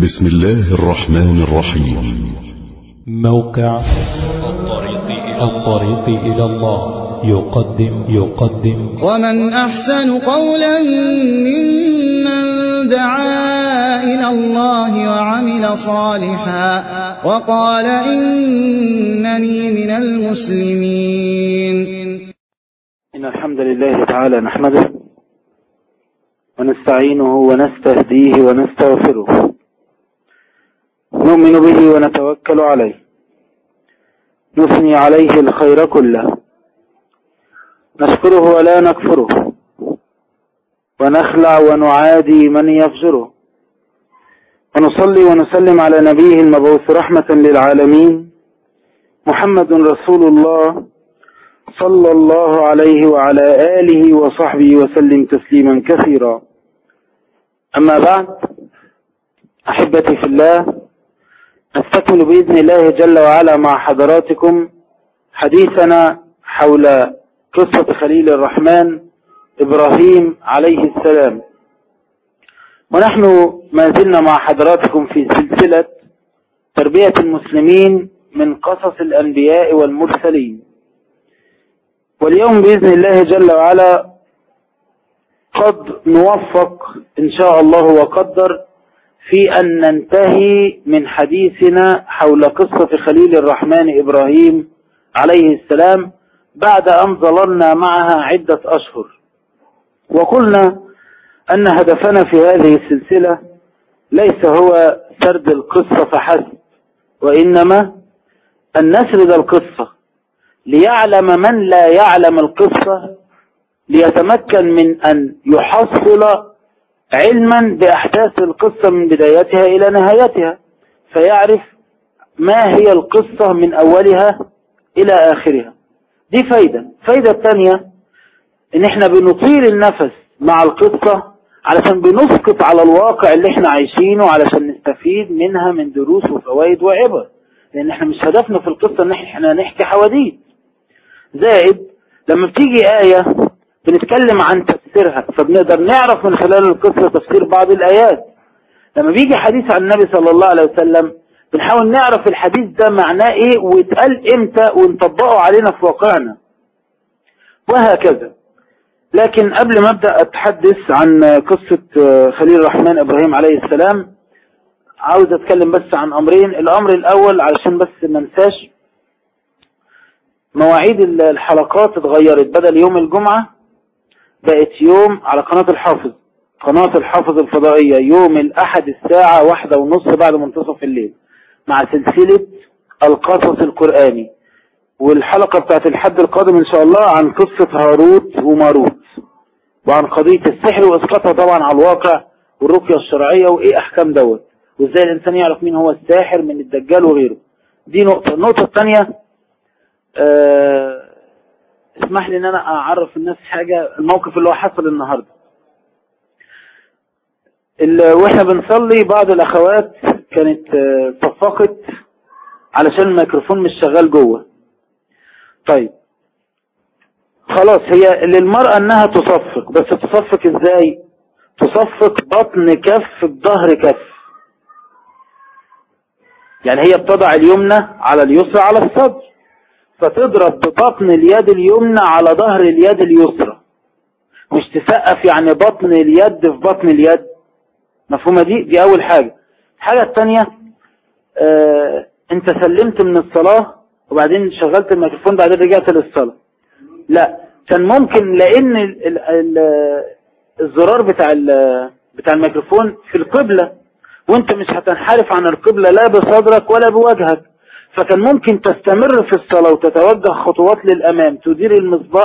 بسم الله الرحمن الرحيم. موقع الطريق إلى الله يقدم ومن أحسن قولا ممن دعا إلى الله وعمل صالحا وقال إنني من المسلمين. إن الحمد لله تعالى نحمده ونستعينه ونستهديه ونستغفره، نؤمن به ونتوكل عليه، نثني عليه الخير كله، نشكره ولا نكفره، ونخلع ونعادي من يفجره، ونصلي ونسلم على نبيه المبعوث رحمة للعالمين محمد رسول الله صلى الله عليه وعلى آله وصحبه وسلم تسليما كثيرا. أما بعد، أحبتي في الله، نستكمل بإذن الله جل وعلا مع حضراتكم حديثنا حول قصة خليل الرحمن إبراهيم عليه السلام، ونحن ما زلنا مع حضراتكم في سلسلة تربية المسلمين من قصص الأنبياء والمرسلين. واليوم بإذن الله جل وعلا قد نوفق إن شاء الله وقدر في أن ننتهي من حديثنا حول قصة خليل الرحمن إبراهيم عليه السلام بعد أن ظللنا معها عدة أشهر. وقلنا أن هدفنا في هذه السلسلة ليس هو سرد القصة فحسب، وإنما أن نسرد القصة ليعلم من لا يعلم القصة، ليتمكن من أن يحصل علما بأحداث القصة من بدايتها إلى نهايتها، فيعرف ما هي القصة من أولها إلى آخرها. دي فايدة الثانية إن إحنا بنطيل النفس مع القصة علشان بنسقط على الواقع اللي إحنا عايشينه علشان نستفيد منها من دروس وفوائد وعبر، لأن إحنا مش هدفنا في القصة إن إحنا نحكي حواديت. زائد لما بتيجي آية بنتكلم عن تفسيرها، فبنقدر نعرف من خلال القصة تفسير بعض الآيات. لما بيجي حديث عن النبي صلى الله عليه وسلم بنحاول نعرف الحديث ده معناه ايه ويتقال امتى ونطبقه علينا في واقعنا، وهكذا. لكن قبل ما ابدأ اتحدث عن قصة خليل الرحمن ابراهيم عليه السلام، عاوز اتكلم بس عن امرين. الامر الاول علشان بس ما انساش، مواعيد الحلقات اتغيرت، بدل يوم الجمعة بقت يوم على قناة الحافظ الفضائية يوم الأحد الساعة 1:30 بعد منتصف الليل مع سلسلة القصص القرآني. والحلقة بتاعت الحد القادم إن شاء الله عن قصة هاروت وماروت، وعن قضية السحر وإسقاطها طبعا على الواقع، والرقية الشرعية وإيه أحكام دوت، وإزاي الإنسان يعرف مين هو الساحر من الدجال وغيره. دي نقطة. النقطة الثانية، اسمح لي ان انا اعرف الناس حاجة. الموقف اللي هو حصل النهاردة، واحنا بنصلي بعض الاخوات كانت صفقت علشان الميكروفون مش شغال جوه. طيب خلاص، هي للمرأة انها تصفق، بس تصفق ازاي؟ تصفق بطن كف بظهر كف، يعني هي بتضع اليمنى على اليسرى على الصدر، فتضرب ببطن اليد اليمنى على ظهر اليد اليسرى، مش تسقف يعني بطن اليد في بطن اليد. مفهومة دي أول حاجة. الحاجة الثانية، انت سلمت من الصلاة وبعدين شغلت الميكروفون بعدين رجعت للصلاة. لا، كان ممكن لأن الزرار بتاع الميكروفون في القبلة، وانت مش هتنحرف عن القبلة لا بصدرك ولا بوجهك، فكان ممكن تستمر في الصلاة وتتوجه خطوات للأمام، تدير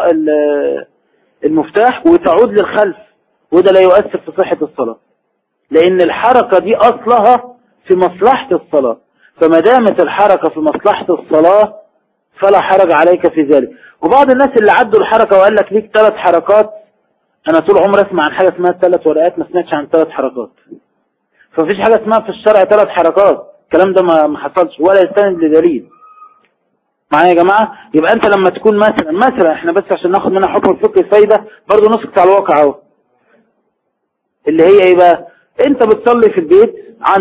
المفتاح وتعود للخلف، وده لا يؤثر في صحة الصلاة، لأن الحركة دي أصلها في مصلحة الصلاة. فما دامت الحركة في مصلحة الصلاة فلا حرج عليك في ذلك. وبعض الناس اللي عدوا الحركة وقال لك ليك 3 حركات، أنا طول عمري أسمع عن حاجة اسمها 3 ورقات، ما سمعتش عن 3 حركات. فمفيش حاجة اسمها في الشرع 3 حركات، الكلام ده ما حصلش ولا يستند لدليل. معايا يا جماعة؟ يبقى انت لما تكون مثلا احنا بس عشان ناخد منها حكم الفقه الفايدة برضو نسكت على الواقع اهو، اللي هي ايه بقى؟ انت بتصلي في البيت عندك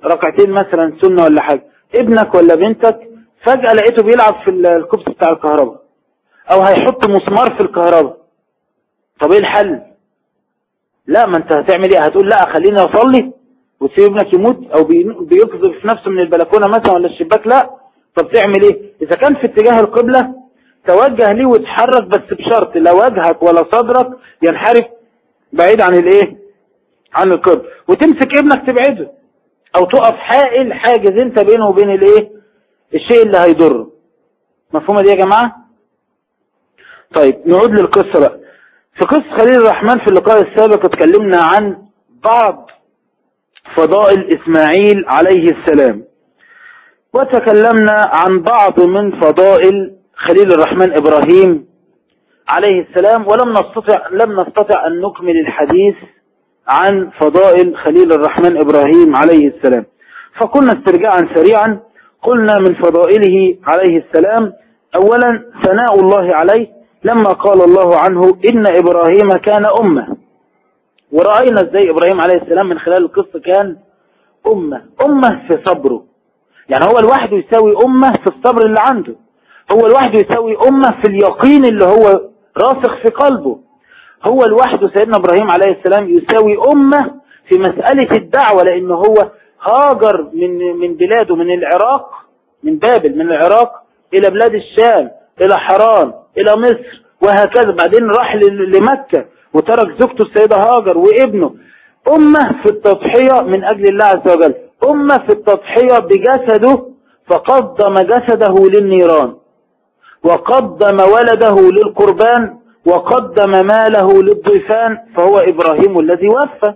ركعتين مثلا سنة ولا حاجة، ابنك ولا بنتك فجأة لقيته بيلعب في الكوبس بتاع الكهرباء او هيحط مسمار في الكهرباء، طب ايه الحل؟ لا، ما انت هتعمل ايه؟ هتقول لا خليني اصلي وتسيب ابنك يموت، او بيقذف نفسه من البلكونة مثلا ولا الشباك؟ لا. طب تعمل ايه؟ اذا كان في اتجاه القبلة توجه ليه وتحرك، بس بشرط لا وجهك ولا صدرك ينحرف بعيد عن الايه، عن القبلة، وتمسك ابنك تبعده، او تقف حائل حاجز انت بينه وبين الايه، الشيء اللي هيضره. مفهومة دي يا جماعة؟ طيب نعود للقصة بقى. في قصة خليل الرحمن في اللقاء السابق اتكلمنا عن بعض فضائل إسماعيل عليه السلام، وتكلمنا عن بعض من فضائل خليل الرحمن إبراهيم عليه السلام، لم نستطع أن نكمل الحديث عن فضائل خليل الرحمن إبراهيم عليه السلام، فكنا استرجاعا سريعا قلنا من فضائله عليه السلام أولا ثناء الله عليه لما قال الله عنه إن إبراهيم كان أمة، ورأينا ازاي إبراهيم عليه السلام من خلال القصة كان أمة في صبره، يعني هو الواحد يساوي أمة في الصبر اللي عنده، هو الواحد يساوي أمة في اليقين اللي هو راسخ في قلبه، هو الواحد سيدنا إبراهيم عليه السلام يساوي أمة في مسألة الدعوة، لأنه هو هاجر من بلاده، من العراق، من بابل من العراق إلى بلاد الشام، إلى حران، إلى مصر، وهكذا، بعدين راح لمكة وترك زوجته السيدة هاجر وابنه. أمة في التضحية من أجل الله عز وجل، أمة في التضحية بجسده، فقدم جسده للنيران، وقدم ولده للقربان، وقدم ماله للضيفان، فهو إبراهيم الذي وفى.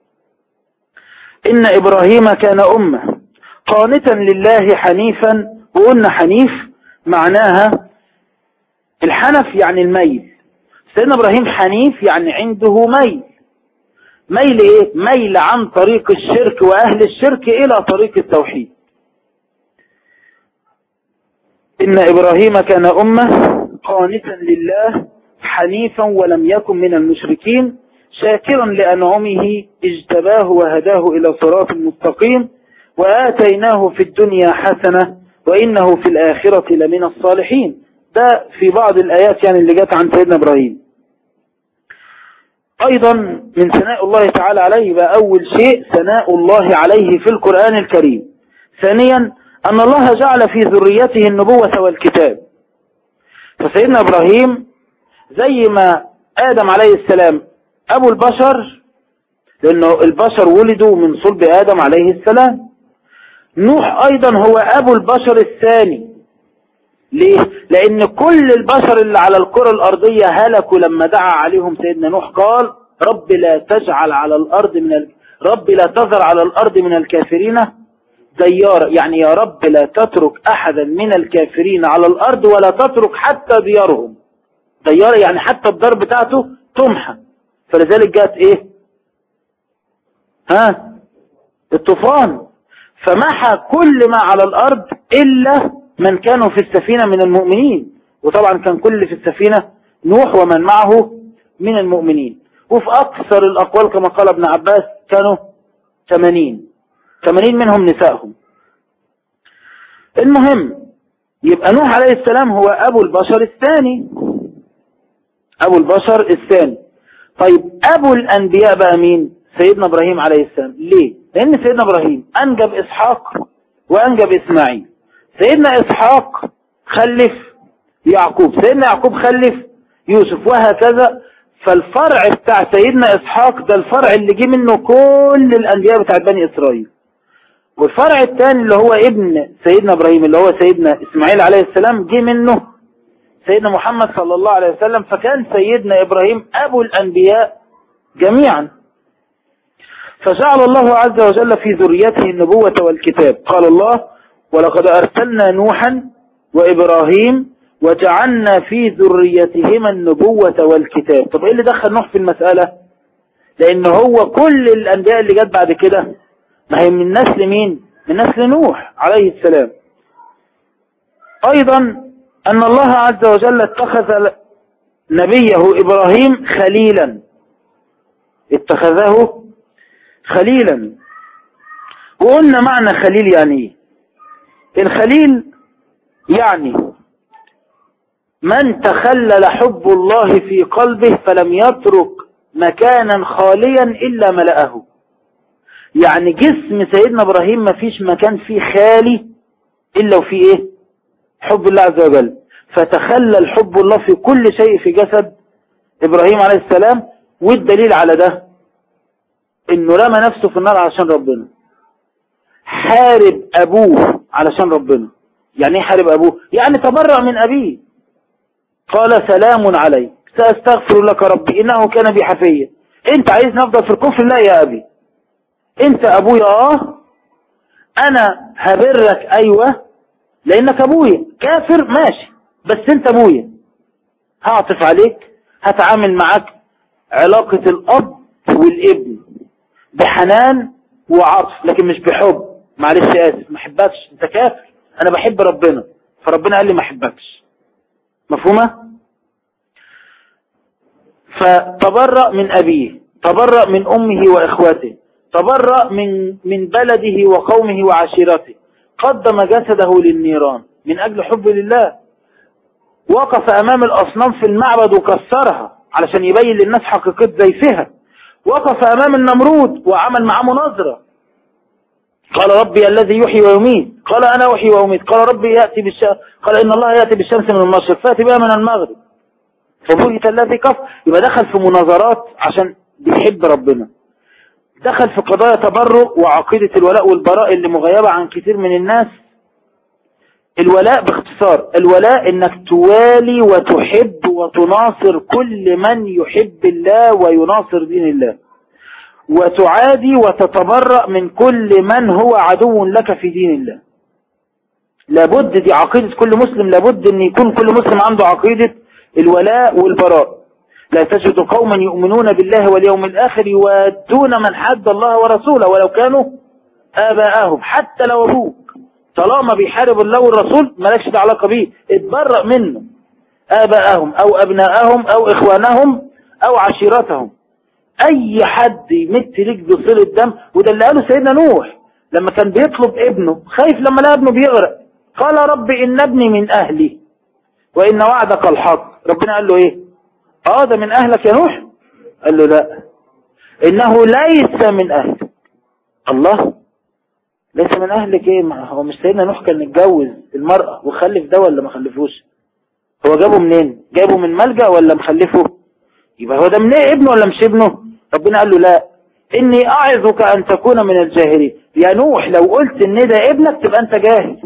إن إبراهيم كان أمة قانتا لله حنيفا، وقلنا حنيف معناها الحنف يعني الميل، سيدنا إبراهيم حنيف يعني عنده ميل إيه؟ ميل عن طريق الشرك وأهل الشرك إلى طريق التوحيد. إن إبراهيم كان أمة قانتا لله حنيفا ولم يكن من المشركين، شاكرا لأنعمه اجتباه وهداه إلى صراط مستقيم، وآتيناه في الدنيا حسنة وإنه في الآخرة لمن الصالحين. ده في بعض الآيات يعني اللي جت عن سيدنا إبراهيم. أيضا من ثناء الله تعالى عليه بقى أول شيء ثناء الله عليه في القرآن الكريم. ثانيا أن الله جعل في ذريته النبوة والكتاب، فسيدنا إبراهيم زي ما آدم عليه السلام أبو البشر، لأنه البشر ولدوا من صلب آدم عليه السلام، نوح أيضا هو أبو البشر الثاني. ليه؟ لأن كل البشر اللي على الكرة الأرضية هلكوا لما دعا عليهم سيدنا نوح، قال رب لا تذر على الأرض من الكافرين ديارا، يعني يا رب لا تترك أحدا من الكافرين على الأرض ولا تترك حتى ديارهم ديارا، يعني حتى الدار بتاعته تمحى. فلذلك جاءت إيه؟ الطوفان، فمحى كل ما على الأرض إلا من كانوا في السفينة من المؤمنين، وطبعا كان كل في السفينة نوح ومن معه من المؤمنين، وفي أكثر الأقوال كما قال ابن عباس كانوا 80 منهم نسائهم. المهم يبقى نوح عليه السلام هو أبو البشر الثاني، طيب أبو الأنبياء بقى مين؟ سيدنا إبراهيم عليه السلام. ليه؟ لأن سيدنا إبراهيم أنجب إسحاق وأنجب إسماعيل. سيدنا إسحاق خلف يعقوب، سيدنا يعقوب خلف يوسف، وهكذا. فالفرع بتاع سيدنا إسحاق ده الفرع اللي جه منه كل الأنبياء بتاع بني إسرائيل، والفرع الثاني اللي هو ابن سيدنا إبراهيم اللي هو سيدنا إسماعيل عليه السلام جه منه سيدنا محمد صلى الله عليه وسلم، فكان سيدنا إبراهيم أبو الأنبياء جميعا. فجعل الله عز وجل في ذريته النبوة والكتاب. قال الله ولقد أرسلنا نوحا وإبراهيم وجعلنا في ذريتهما النبوة والكتاب. طب إيه اللي دخل نوح في المسألة؟ لأن هو كل الأنبياء اللي جت بعد كده ما هي من نسل مين؟ من نسل نوح عليه السلام. أيضا أن الله عز وجل اتخذ نبيه إبراهيم خليلا، اتخذه خليلا، وقلنا معنى خليل يعني ايه. الخليل يعني من تخلل حب الله في قلبه فلم يترك مكانا خاليا إلا ملأه. يعني جسم سيدنا إبراهيم ما فيش مكان فيه خالي إلا وفيه إيه؟ حب الله عز وجل. فتخلل حب الله في كل شيء في جسد إبراهيم عليه السلام. والدليل على ده إنه رمى نفسه في النار علشان ربنا، حارب أبوه علشان ربنا. يعني إيه حارب أبوه؟ يعني تبرأ من أبيه. قال سلام عليك سأستغفر لك ربي إنه كان بي حفيا. أنت عايز نفضل في الكفر؟ لا يا أبي، أنت أبويا أنا هبرك أيوة لأنك أبويا. كافر ماشي، بس أنت أبويا، هعطف عليك، هتعامل معك علاقة الأب والابن بحنان وعطف، لكن مش بحب. معلش آسف ما حبكش، أنت كافر، أنا بحب ربنا فربنا قال لي ما حبكش. مفهومة؟ فتبرأ من أبيه، تبرأ من أمه وإخوته، تبرأ من بلده وقومه وعشيرته، قدم جسده للنيران من أجل حب لله. وقف أمام الأصنام في المعبد وكسرها علشان يبين للناس حقيقة زيفها. وقف أمام النمرود وعمل معاه مناظرة. قال ربي الذي يحيي ويميت، قال أنا أحيي وأميت. قال ربي يأتي بالشمس، قال إن الله يأتي بالشمس من المشرق فأتي بها من المغرب فبهت الذي كفر. يبقى دخل في مناظرات عشان بيحب ربنا. دخل في قضايا تبرؤ وعقيدة الولاء والبراء اللي مغيبة عن كثير من الناس. الولاء باختصار، الولاء انك توالي وتحب وتناصر كل من يحب الله ويناصر دين الله، وتعادي وتتبرأ من كل من هو عدو لك في دين الله. لابد، دي عقيدة كل مسلم، لابد ان يكون كل مسلم عنده عقيدة الولاء والبراء. لا تجد قوما يؤمنون بالله واليوم الآخر يوادون من حد الله ورسوله ولو كانوا آباءهم. حتى لو أبوك طالما بيحارب الله والرسول مالكش ده علاقة بيه، اتبرأ منه. آباءهم أو أبناءهم أو إخوانهم أو عشيرتهم، أي حد يمت ليك بصلة دم. وده اللي قاله سيدنا نوح لما كان بيطلب ابنه، خايف لما لقى ابنه بيغرق، قال رب إن ابني من أهلي وإن وعدك الحق. ربنا قال له إيه؟ ده من أهلك يا نوح؟ قال له لا، إنه ليس من أهلك. الله، ليس من أهلك إيه؟ هو مش سيدنا نوح كان اتجوز المرأة وخلف ده ولا ما خلفوش؟ هو جابه منين؟ جابه من ملجأ ولا مخلفه؟ يبقى هو ده من إيه؟ ابنه ولا مش ابنه؟ ربنا قال له لا، إني أعظك أن تكون من الجاهلين. يا نوح لو قلت إن ده ابنك تبقى أنت جاهل،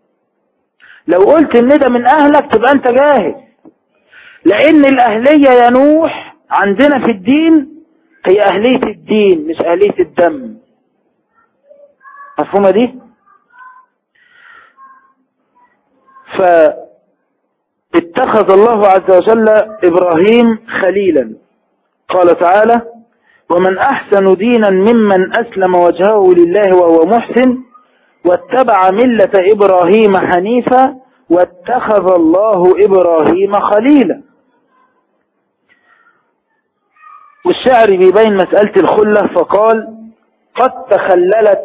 لو قلت إن ده من أهلك تبقى أنت جاهل. لأن الأهلية يا نوح عندنا في الدين هي أهلية الدين مش أهلية الدم. مفهومة دي؟ فاتخذ الله عز وجل إبراهيم خليلا. قال تعالى ومن أحسن دينا ممن أسلم وجهه لله وهو محسن واتبع ملة إبراهيم حنيفا واتخذ الله إبراهيم خليلا. والشاعر بيبين مسألة الخلة فقال قد تخللت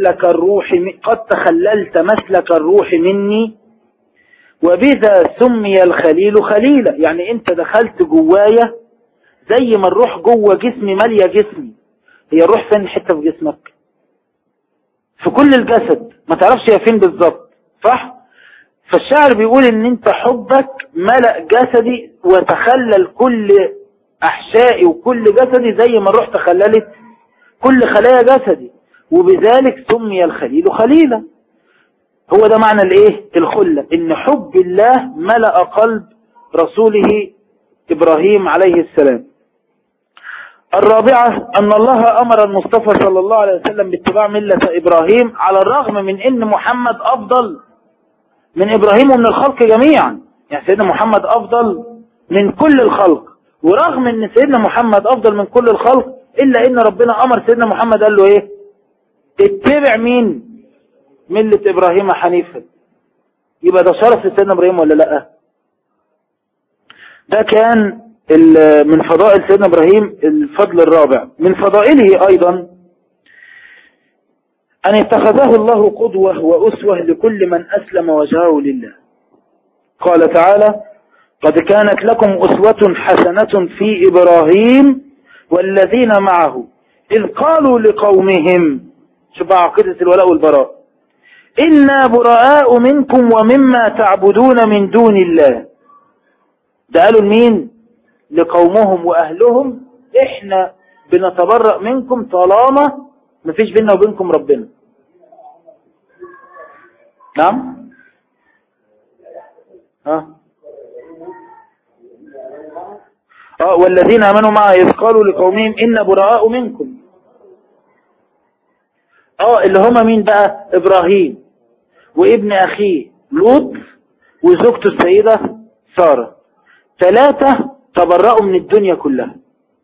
مسلك الروح مني وبذا سمي الخليل خليلا. يعني انت دخلت جوايا زي ما الروح جوه جسمي مالية جسمي. هي الروح فين حتة في جسمك؟ في كل الجسد، ما تعرفش هي فين بالظبط، صح؟ فالشاعر بيقول ان انت حبك ملأ جسدي وتخلل كل احشائي وكل جسدي زي ما الروح تخللت كل خلايا جسدي، وبذلك سمي الخليل خليلا. هو ده معنى الايه؟ الخلة، ان حب الله ملأ قلب رسوله ابراهيم عليه السلام. الرابعة ان الله امر المصطفى صلى الله عليه وسلم باتباع ملة ابراهيم على الرغم من ان محمد افضل من ابراهيم ومن الخلق جميعا. يعني سيدنا محمد افضل من كل الخلق، ورغم ان سيدنا محمد افضل من كل الخلق الا ان ربنا امر سيدنا محمد قال له ايه؟ اتبع مين؟ ملة ابراهيم حنيفا. يبقى ده شرف لسيدنا ابراهيم ولا لا؟ ده كان من فضائل سيدنا ابراهيم. الفضل الرابع من فضائله ايضا أن اتخذه الله قدوة وأسوة لكل من أسلم وجهه لله. قال تعالى: قد كانت لكم أسوة حسنة في إبراهيم والذين معه إذ قالوا لقومهم، شوف عقيدة الولاء والبراء: إنا براء منكم ومما تعبدون من دون الله. ده قالوا لمين؟ لقومهم وأهلهم، إحنا بنتبرأ منكم طالما مفيش بيننا وبينكم ربنا. نعم. والذين آمنوا معه إذ قالوا لقومهم إنا براء منكم. اللي هما مين بقى؟ إبراهيم وابن أخيه لوط وزوجته السيدة سارة، 3 تبرأوا من الدنيا كلها.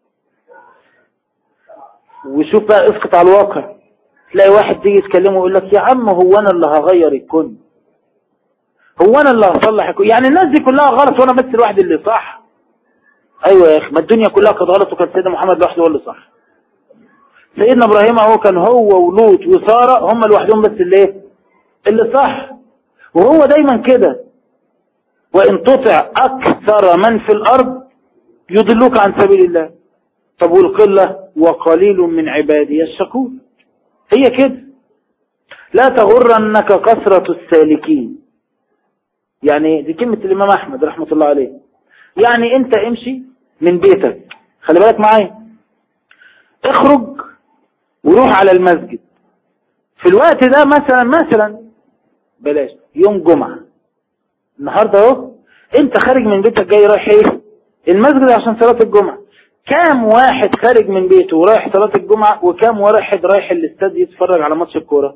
وشوف بقى، اسقط على الواقع، تلاقي واحد تيجي يتكلمه ويقول لك: يا عم هو أنا اللي هغير الكون؟ هو أنا اللي هصلح الكون؟ يعني الناس دي كلها غلط وأنا بس الواحد اللي صح؟ أيوة يا أخي، ما الدنيا كلها كانت غلط وكان سيدنا محمد لوحده هو اللي صح. سيدنا إبراهيم هو كان هو ولوط وسارة هم لوحدهم بس اللي صح. وهو دايما كده: وإن تطع أكثر من في الأرض يضلوك عن سبيل الله. طب والقلة؟ وقليل من عبادي الشكور. هي كده. لا تغرنك كثرة السالكين. يعني دي كلمة الإمام أحمد رحمة الله عليه. يعني أنت امشي من بيتك، خلي بالك معايا، اخرج وروح على المسجد في الوقت ده، مثلا بلاش يوم جمعة، النهاردة اهو انت خارج من بيتك جاي رايح المسجد عشان صلاة الجمعة. كام واحد خارج من بيته ورايح صلاة الجمعة، وكام واحد رايح الاستاد يتفرج على ماتش الكورة؟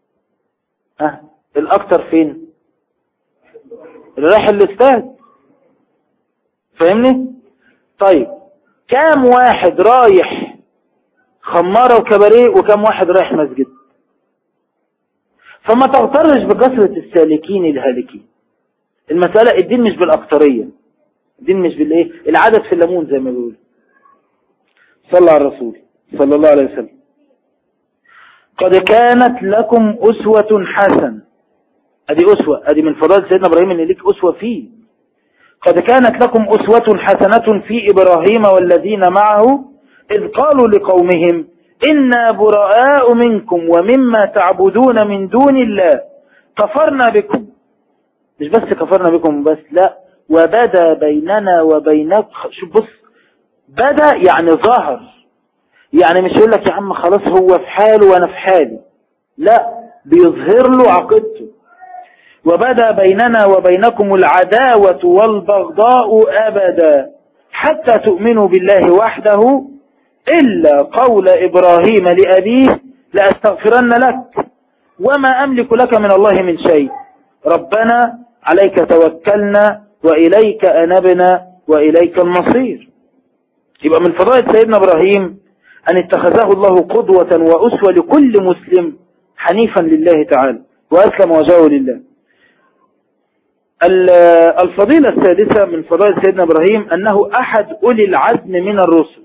الاكتر فين؟ اللي رايح الاستاد. فاهمني؟ طيب كام واحد رايح خمارة وكباريه، وكام واحد رايح مسجد؟ فما تغترش بكثرة السالكين الهالكين. المسألة الدين مش بالأكترية، الدين مش العدد في الليمون زي ما بيقول. صلى على الرسول صلى الله عليه وسلم. قد كانت لكم أسوة حسنة. ادي أسوة، ادي من فضائل سيدنا إبراهيم ان ليك أسوة فيه. قد كانت لكم أسوة حسنة في إبراهيم والذين معه إذ قالوا لقومهم إنا براء منكم ومما تعبدون من دون الله كفرنا بكم. مش بس كفرنا بكم بس، لا، وبدا بيننا وبينك. شوف بص، بدا يعني ظهر، يعني مش يقول لك يا عم خلاص هو في حاله وانا في حالي، لا، بيظهر له عقيدته. وبدا بيننا وبينكم العداوة والبغضاء أبدا حتى تؤمنوا بالله وحده إلا قول إبراهيم لأبيه لأستغفرن لك وما أملك لك من الله من شيء ربنا عليك توكلنا وإليك أنبنا وإليك المصير. يبقى من فضائل سيدنا إبراهيم أن اتخذه الله قدوة وأسوة لكل مسلم حنيفا لله تعالى وأسلم وجهه لله. الفضيلة السادسة من فضائل سيدنا إبراهيم أنه أحد أولي العزم من الرسل.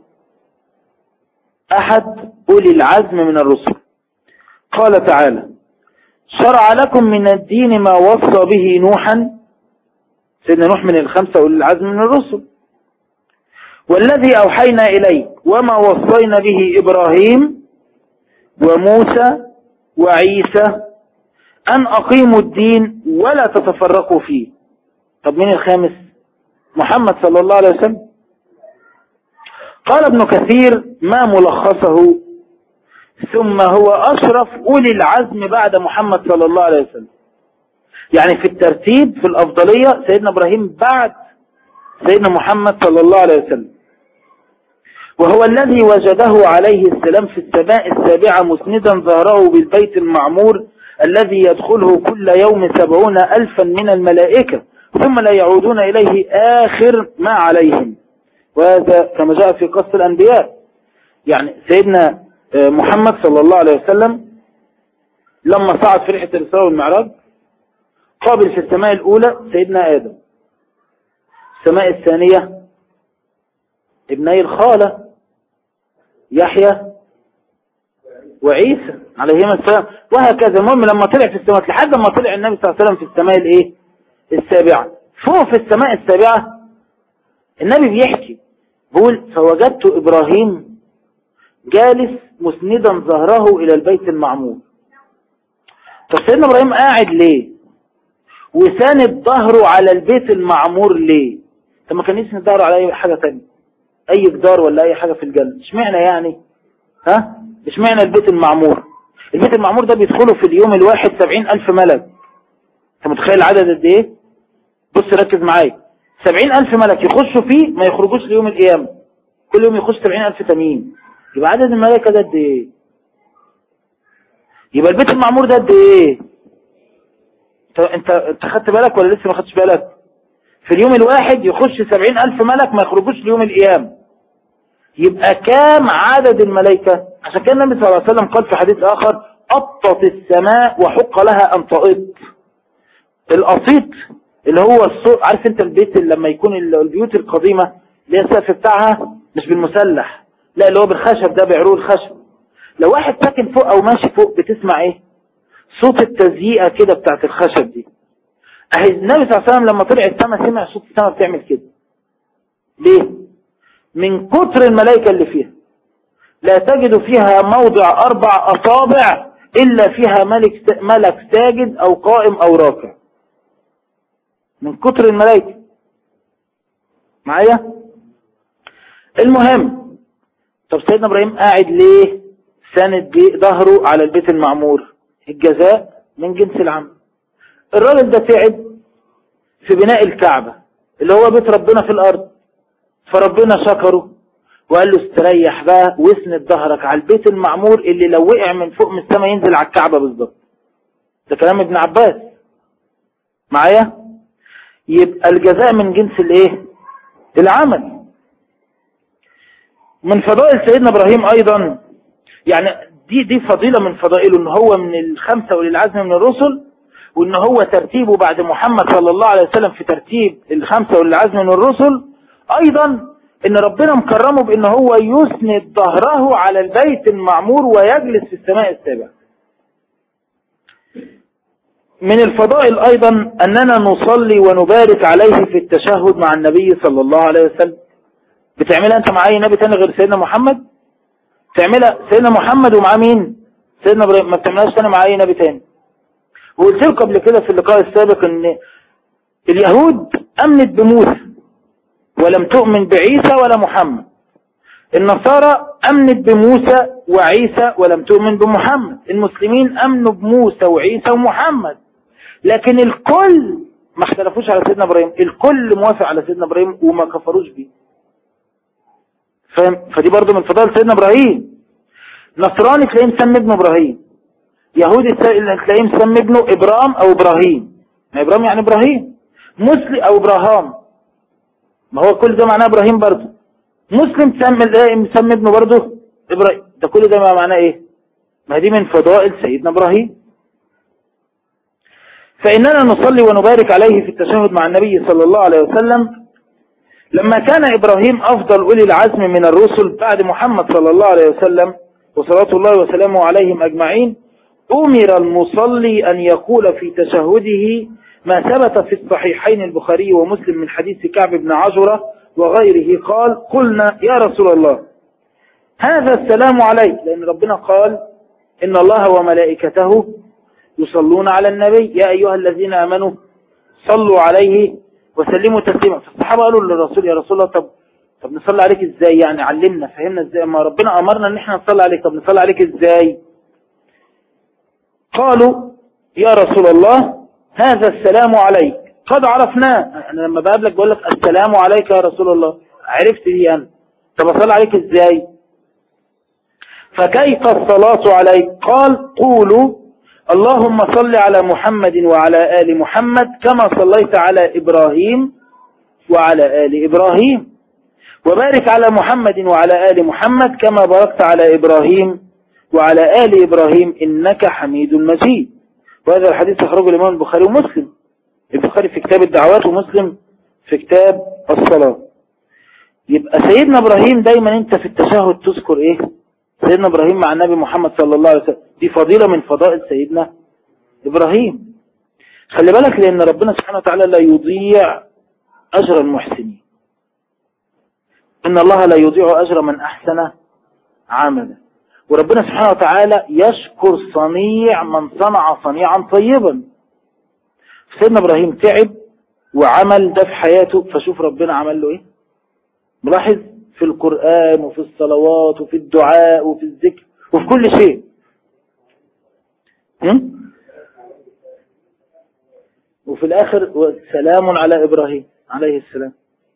أحد أولي العزم من الرسل. قال تعالى: شرع لكم من الدين ما وصى به نوحا. سيدنا نوح من الخمسة أولي العزم من الرسل. والذي أوحينا إليك وما وصينا به إبراهيم وموسى وعيسى أن أقيموا الدين ولا تتفرقوا فيه. طب مين الخامس؟ محمد صلى الله عليه وسلم. قال ابن كثير ما ملخصه: ثم هو أشرف أولي العزم بعد محمد صلى الله عليه وسلم. يعني في الترتيب في الأفضلية سيدنا إبراهيم بعد سيدنا محمد صلى الله عليه وسلم. وهو الذي وجده عليه السلام في السماء السابعة مسندا ظهره بالبيت المعمور الذي يدخله كل يوم 70,000 من الملائكة ثم لا يعودون إليه آخر ما عليهم. وهذا كما جاء في قصة الأنبياء. يعني سيدنا محمد صلى الله عليه وسلم لما صعد في رحلة الإسراء والمعراج قابل في السماء الأولى سيدنا آدم، السماء الثانية ابني الخالة يحيى وعيسى عليهما السلام، وهكذا. المهم لما طلع في السماء لحد ما طلع النبي صلى الله عليه وسلم في السماء الايه السابعة. فوق في السماء السابعة النبي بيحكي بيقول فوجدت إبراهيم جالس مسندا ظهره إلى البيت المعمور. طب سيدنا إبراهيم قاعد ليه وساند ظهره على البيت المعمور ليه؟ طب ما كان يسند ظهره على أي حاجة تانية، أي جدار ولا أي حاجة في الجنة. اشمعنى يعني؟ اشمعنى البيت المعمور؟ البيت المعمور ده بيدخله في اليوم الواحد 70,000 ملك. انت متخيل العدد قد ايه؟ بص ركز معايا، 70,000 ملك يخشوا فيه ما يخرجوش ليوم القيامة، كل يوم يخش 70,000 تانيين. يبقى عدد الملائكة ده قد ايه؟ يبقى البيت المعمور ده قد ايه؟ انت خدت بالك ولا لسه ما خدتش بالك؟ في اليوم الواحد يخش 70,000 ملك ما يخرجوش ليوم القيامة. يبقى كام عدد الملائكة؟ عشان كان النبي صلى الله عليه وسلم قال في حديث آخر أطت السماء وحق لها أن تأط. الأطيط اللي هو الصوت، عارف انت البيت اللي لما يكون البيوت القديمة اللي هي السقف بتاعها مش بالمسلح، لا اللي هو بالخشب ده، بعروق الخشب. لو واحد ساكن فوق او ماشي فوق بتسمع ايه؟ صوت التزييقة كده بتاعت الخشب دي. اهي النبي صلى الله عليه وسلم لما طلع السماء سمع صوت السماء بتعمل كده. ليه؟ من كتر الملائكة اللي فيها لا تجد فيها موضع 4 أصابع إلا فيها ملك ساجد أو قائم أو راكع، من كتر الملائكة. معايا؟ المهم، طب سيدنا إبراهيم قاعد ليه ساند ظهره على البيت المعمور؟ الجزاء من جنس العمل. الراجل ده تعب في بناء الكعبة اللي هو بيت ربنا في الأرض، فربنا شكره وقال له استريح بقى واسند ظهرك على البيت المعمور اللي لو وقع من فوق من السماء ينزل على الكعبة بالظبط. ده كلام ابن عباس. معايا؟ يبقى الجزاء من جنس الايه؟ العمل. من فضائل سيدنا ابراهيم ايضا، يعني دي فضيلة من فضائله، ان هو من ال5 أولي العزم من الرسل، وان هو ترتيبه بعد محمد صلى الله عليه وسلم في ترتيب ال5 أولي العزم من الرسل. ايضا ان ربنا مكرمه بان هو يسند ظهره على البيت المعمور ويجلس في السماء السابعة. من الفضائل ايضا اننا نصلي ونبارك عليه في التشهد مع النبي صلى الله عليه وسلم. بتعملها انت مع اي نبي تاني غير سيدنا محمد؟ تعملها سيدنا محمد ومع مين؟ سيدنا ابراهيم. ما بتعملهاش تاني مع اي نبي تاني. وقلت لكم قبل كده في اللقاء السابق ان اليهود امنت بموسى ولم تؤمن بعيسى ولا محمد. النصارى امنت بموسى وعيسى ولم تؤمن بمحمد. المسلمين امنوا بموسى وعيسى ومحمد، لكن الكل ما اختلفوش على سيدنا ابراهيم، الكل موافق على سيدنا ابراهيم وما كفروش بيه. فاهم؟ فدي برضو من فضائل سيدنا ابراهيم. نصراني تلاقيه مسمي ابنه ابراهيم، يهودي تلاقيه مسمي ابنه ابرام او ابراهيم، ما ابرام يعني ابراهيم، مسلم او ابراهام، ما هو كل ده معناه ابراهيم برضو. مسلم مسمي ابنه برضو ابراهيم، ده كل ده معناه ايه؟ ما دي من فضائل سيدنا ابراهيم. فإننا نصلي ونبارك عليه في التشهد مع النبي صلى الله عليه وسلم. لما كان إبراهيم أفضل أولي العزم من الرسل بعد محمد صلى الله عليه وسلم وصلاة الله وسلامه عليهم أجمعين، أمر المصلي أن يقول في تشهده ما ثبت في الصحيحين البخاري ومسلم من حديث كعب بن عجرة وغيره قال: قلنا يا رسول الله هذا السلام عليك، لأن ربنا قال إن الله وملائكته يصلون على النبي يا أيها الذين آمنوا صلوا عليه وسلموا تسليما. فالصحابة قالوا للرسول يا رسول الله طب نصلي عليك ازاي؟ يعني علمنا، فهمنا ازاي، ما ربنا أمرنا ان احنا نصلي عليك، طب نصلي عليك ازاي؟ قالوا يا رسول الله هذا السلام عليك قد عرفناه. أنا لما بقابلك بقول لك السلام عليك يا رسول الله، عرفت دي أنا، طب أصلي عليك ازاي؟ فكيف الصلاة عليك؟ قال: قولوا اللهم صل على محمد وعلى آل محمد كما صليت على إبراهيم وعلى آل إبراهيم، وبارك على محمد وعلى آل محمد كما باركت على إبراهيم وعلى آل إبراهيم إنك حميد مجيد. وهذا الحديث أخرجه الإمام البخاري ومسلم، البخاري في كتاب الدعوات ومسلم في كتاب الصلاة. يبقى سيدنا إبراهيم دايما أنت في التشهد تذكر إيه؟ سيدنا إبراهيم مع النبي محمد صلى الله عليه وسلم، دي فضيلة من فضائل سيدنا إبراهيم. خلي بالك، لأن ربنا سبحانه وتعالى لا يضيع أجر المحسنين، إن الله لا يضيع أجر من أحسن عملا. وربنا سبحانه وتعالى يشكر صنيع من صنع صنيعا طيبا. سيدنا إبراهيم تعب وعمل ده في حياته، فشوف ربنا عمل له إيه. ملاحظ في القرآن وفي الصلوات وفي الدعاء وفي الذكر وفي كل شيء. وفي الآخر سلام على إبراهيم عليه السلام.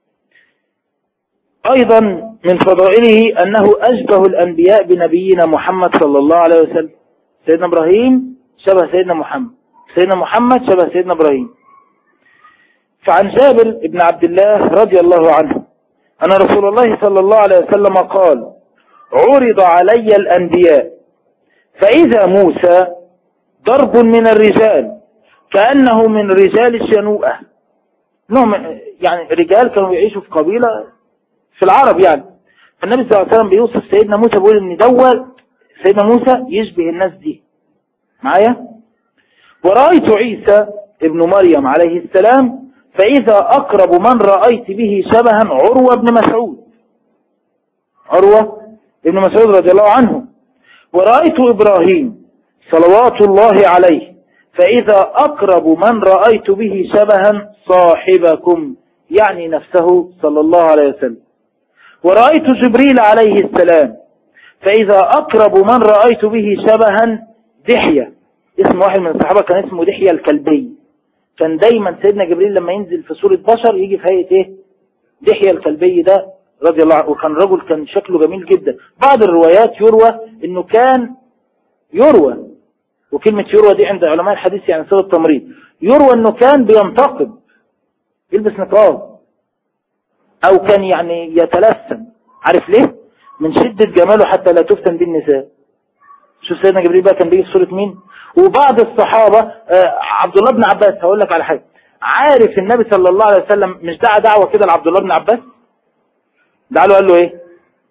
أيضا من فضائله أنه أشبه الأنبياء بنبينا محمد صلى الله عليه وسلم. سيدنا إبراهيم شبه سيدنا محمد، سيدنا محمد شبه سيدنا إبراهيم. فعن جابر بن عبد الله رضي الله عنه أن رسول الله صلى الله عليه وسلم قال: عرض علي الأنبياء فإذا موسى ضرب من الرجال كأنه من رجال الشنوءة، يعني رجال كانوا يعيشوا في قبيلة في العرب يعني. فالنبي صلى الله عليه وسلم بيوصف سيدنا موسى بيقول ان دول سيدنا موسى يشبه الناس دي معايا. ورأيت عيسى ابن مريم عليه السلام فإذا أقرب من رأيت به شبها عروة بن مسعود، عروة ابن مسعود رضي الله عنه. ورأيت إبراهيم صلوات الله عليه فإذا أقرب من رأيت به شبها صاحبكم، يعني نفسه صلى الله عليه وسلم. ورأيت جبريل عليه السلام فإذا أقرب من رأيت به شبها دحية، اسم واحد من الصحابة كان اسمه دحية الكلبي، كان دايما سيدنا جبريل لما ينزل في سورة بشر يجي في هيئة ايه؟ دحية الكلبي ده رضي الله عنه. وكان رجل كان شكله جميل جدا. بعض الروايات يروى انه كان يروى، وكلمة يروى دي عند علماء الحديث يعني صيغة تمريض، يروى انه كان بينتقب، يلبس نقاب، او كان يعني يتلثم. عارف ليه؟ من شدة جماله حتى لا تفتن بالنساء. شوف سيدنا جبريل بقى كان بيجي في سورة مين. وبعض الصحابة عبد الله بن عباس، هقول لك على حاجة، عارف النبي صلى الله عليه وسلم مش دعا دعوة كده لعبد الله بن عباس؟ دعا له قال له ايه؟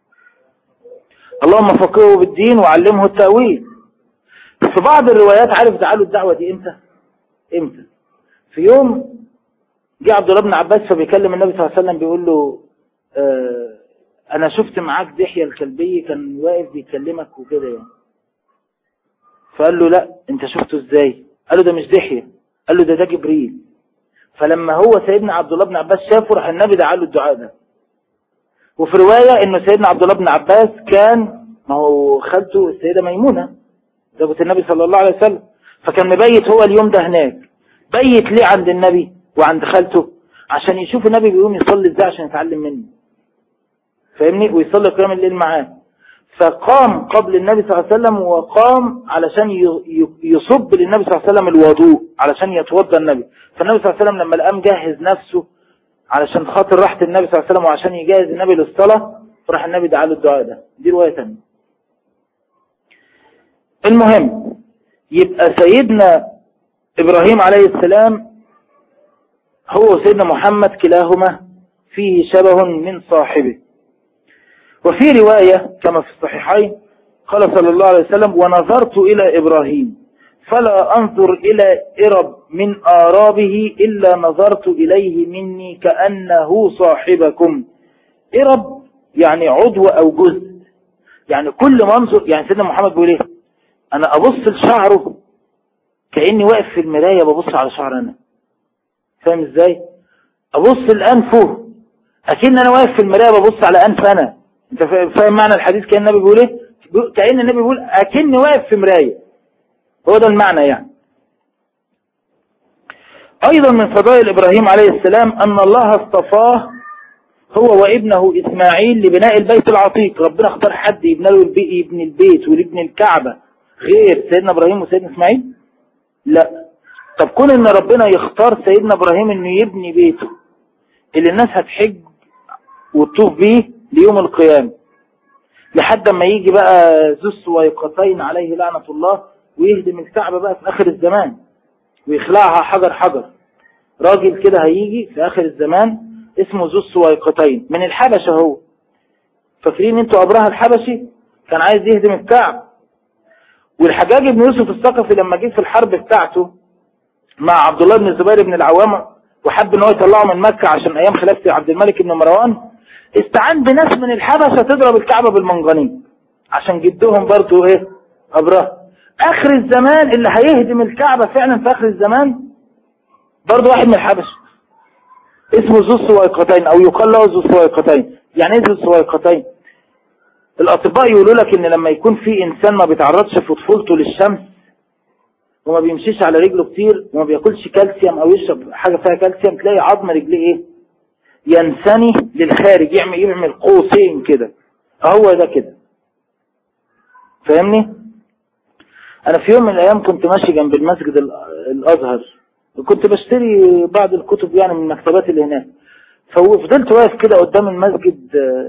اللهم فقهه بالدين وعلمه التأويل. في بعض الروايات عارف دعا له الدعوة دي امتى؟ في يوم جاء عبد الله بن عباس فبيكلم النبي صلى الله عليه وسلم بيقول له انا شفت معاك دحية الكلبي كان واقف بيكلمك وكده يعني. فقال له لا، انت شفته ازاي؟ قال له ده مش دحية، قال له ده جبريل. فلما هو سيدنا عبد الله بن عباس شافه راح النبي دعا له الدعاء ده. وفي رواية انه سيدنا عبد الله بن عباس كان، ما هو خالته السيدة ميمونة زوجة النبي صلى الله عليه وسلم، فكان مبيت هو اليوم ده هناك. بيت ليه عند النبي وعند خالته؟ عشان يشوف النبي بيقوم يصلي ازاي عشان يتعلم منه، فاهمني، ويصلي قيام الليل معاه. فقام قبل النبي صلى الله عليه وسلم، وقام علشان يصب للنبي صلى الله عليه وسلم الوضوء علشان يتوضى النبي. فالنبي صلى الله عليه وسلم لما لقام جهز نفسه علشان خاطر راحة النبي صلى الله عليه وسلم وعشان يجهز النبي للصلاة، فراح النبي دعا له الدعاء ده. دي رواية ثانية. المهم يبقى سيدنا إبراهيم عليه السلام هو سيدنا محمد كلاهما فيه شبه من صاحبه. وفي رواية كما في الصحيحين قال صلى الله عليه وسلم: ونظرت إلى إبراهيم فلا أنظر إلى إرب من آرابه إلا نظرت إليه مني كأنه صاحبكم. إرب يعني عضو أو جزء، يعني كل منظر. يعني سيدنا محمد بيقول إيه؟ أنا أبص لشعره كأني واقف في المراية ببص على شعر أنا، فاهم إزاي؟ أبص لأنفه أكن أنا واقف في المراية ببص على أنف أنا. أنت فاهم معنى الحديث؟ كأن النبي بيقول إيه؟ كأن النبي بيقول أكني واقف في مراية. هو ده المعنى يعني. أيضا من فضائل إبراهيم عليه السلام أن الله اصطفاه هو وابنه إسماعيل لبناء البيت العتيق. ربنا اختار حد يبني له يبني البيت ويبني الكعبة غير سيدنا إبراهيم وسيدنا إسماعيل؟ لا. طب كون ان ربنا يختار سيدنا إبراهيم انه يبني بيته اللي الناس هتحج وتطوف بيه ليوم القيامة، لحد ما يجي بقى ذو السويقتين عليه لعنة الله ويهدم الكعبة بقى في آخر الزمان ويخلعها حجر حجر. راجل كده هيجي في آخر الزمان اسمه ذو السويقتين من الحبشة. هو فاكرين انتوا أبرهة الحبشي؟ كان عايز يهدم الكعبة. والحجاج بن يوسف الثقفي لما جه في الحرب بتاعته مع عبد الله بن الزبير بن العوام وحب ان هو يطلعه من مكة عشان ايام خلافة عبد الملك بن مروان، استعان بناس من الحبشة تضرب الكعبة بالمنجنيق عشان جدهم برضو ايه ابرهة. اخر الزمان اللي هيهدم الكعبة فعلا في اخر الزمان برضو واحد من الحبشة اسمه ذو السويقتين او يقال له ذو السويقتين. يعني ايه ذو السويقتين؟ الاطباء يقولوا لك ان لما يكون في انسان ما بيتعرضش في طفولته للشمس وما بيمشيش على رجله كتير وما بياكلش كالسيوم او يشرب حاجة فيها كالسيوم، تلاقي عظم رجليه ايه ينثني للخارج، يعمل قوسين كده. هو ده كده، فاهمني؟ انا في يوم من الايام كنت ماشي جنب المسجد الازهر وكنت بشتري بعض الكتب يعني من المكتبات اللي هناك، ففضلت واقف كده قدام المسجد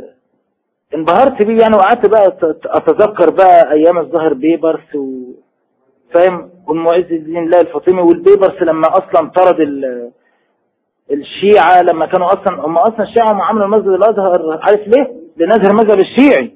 انبهرت بيه يعني، وقعدت بقى اتذكر بقى ايام الظاهر بيبرس فاهم والمعز الدين الله الفاطمي والبيبرس لما اصلا طرد الشيعة لما كانوا هم اصلا الشيعة معاملة المسجد الازهر عارف ليه؟ لنزهر مذهب الشيعي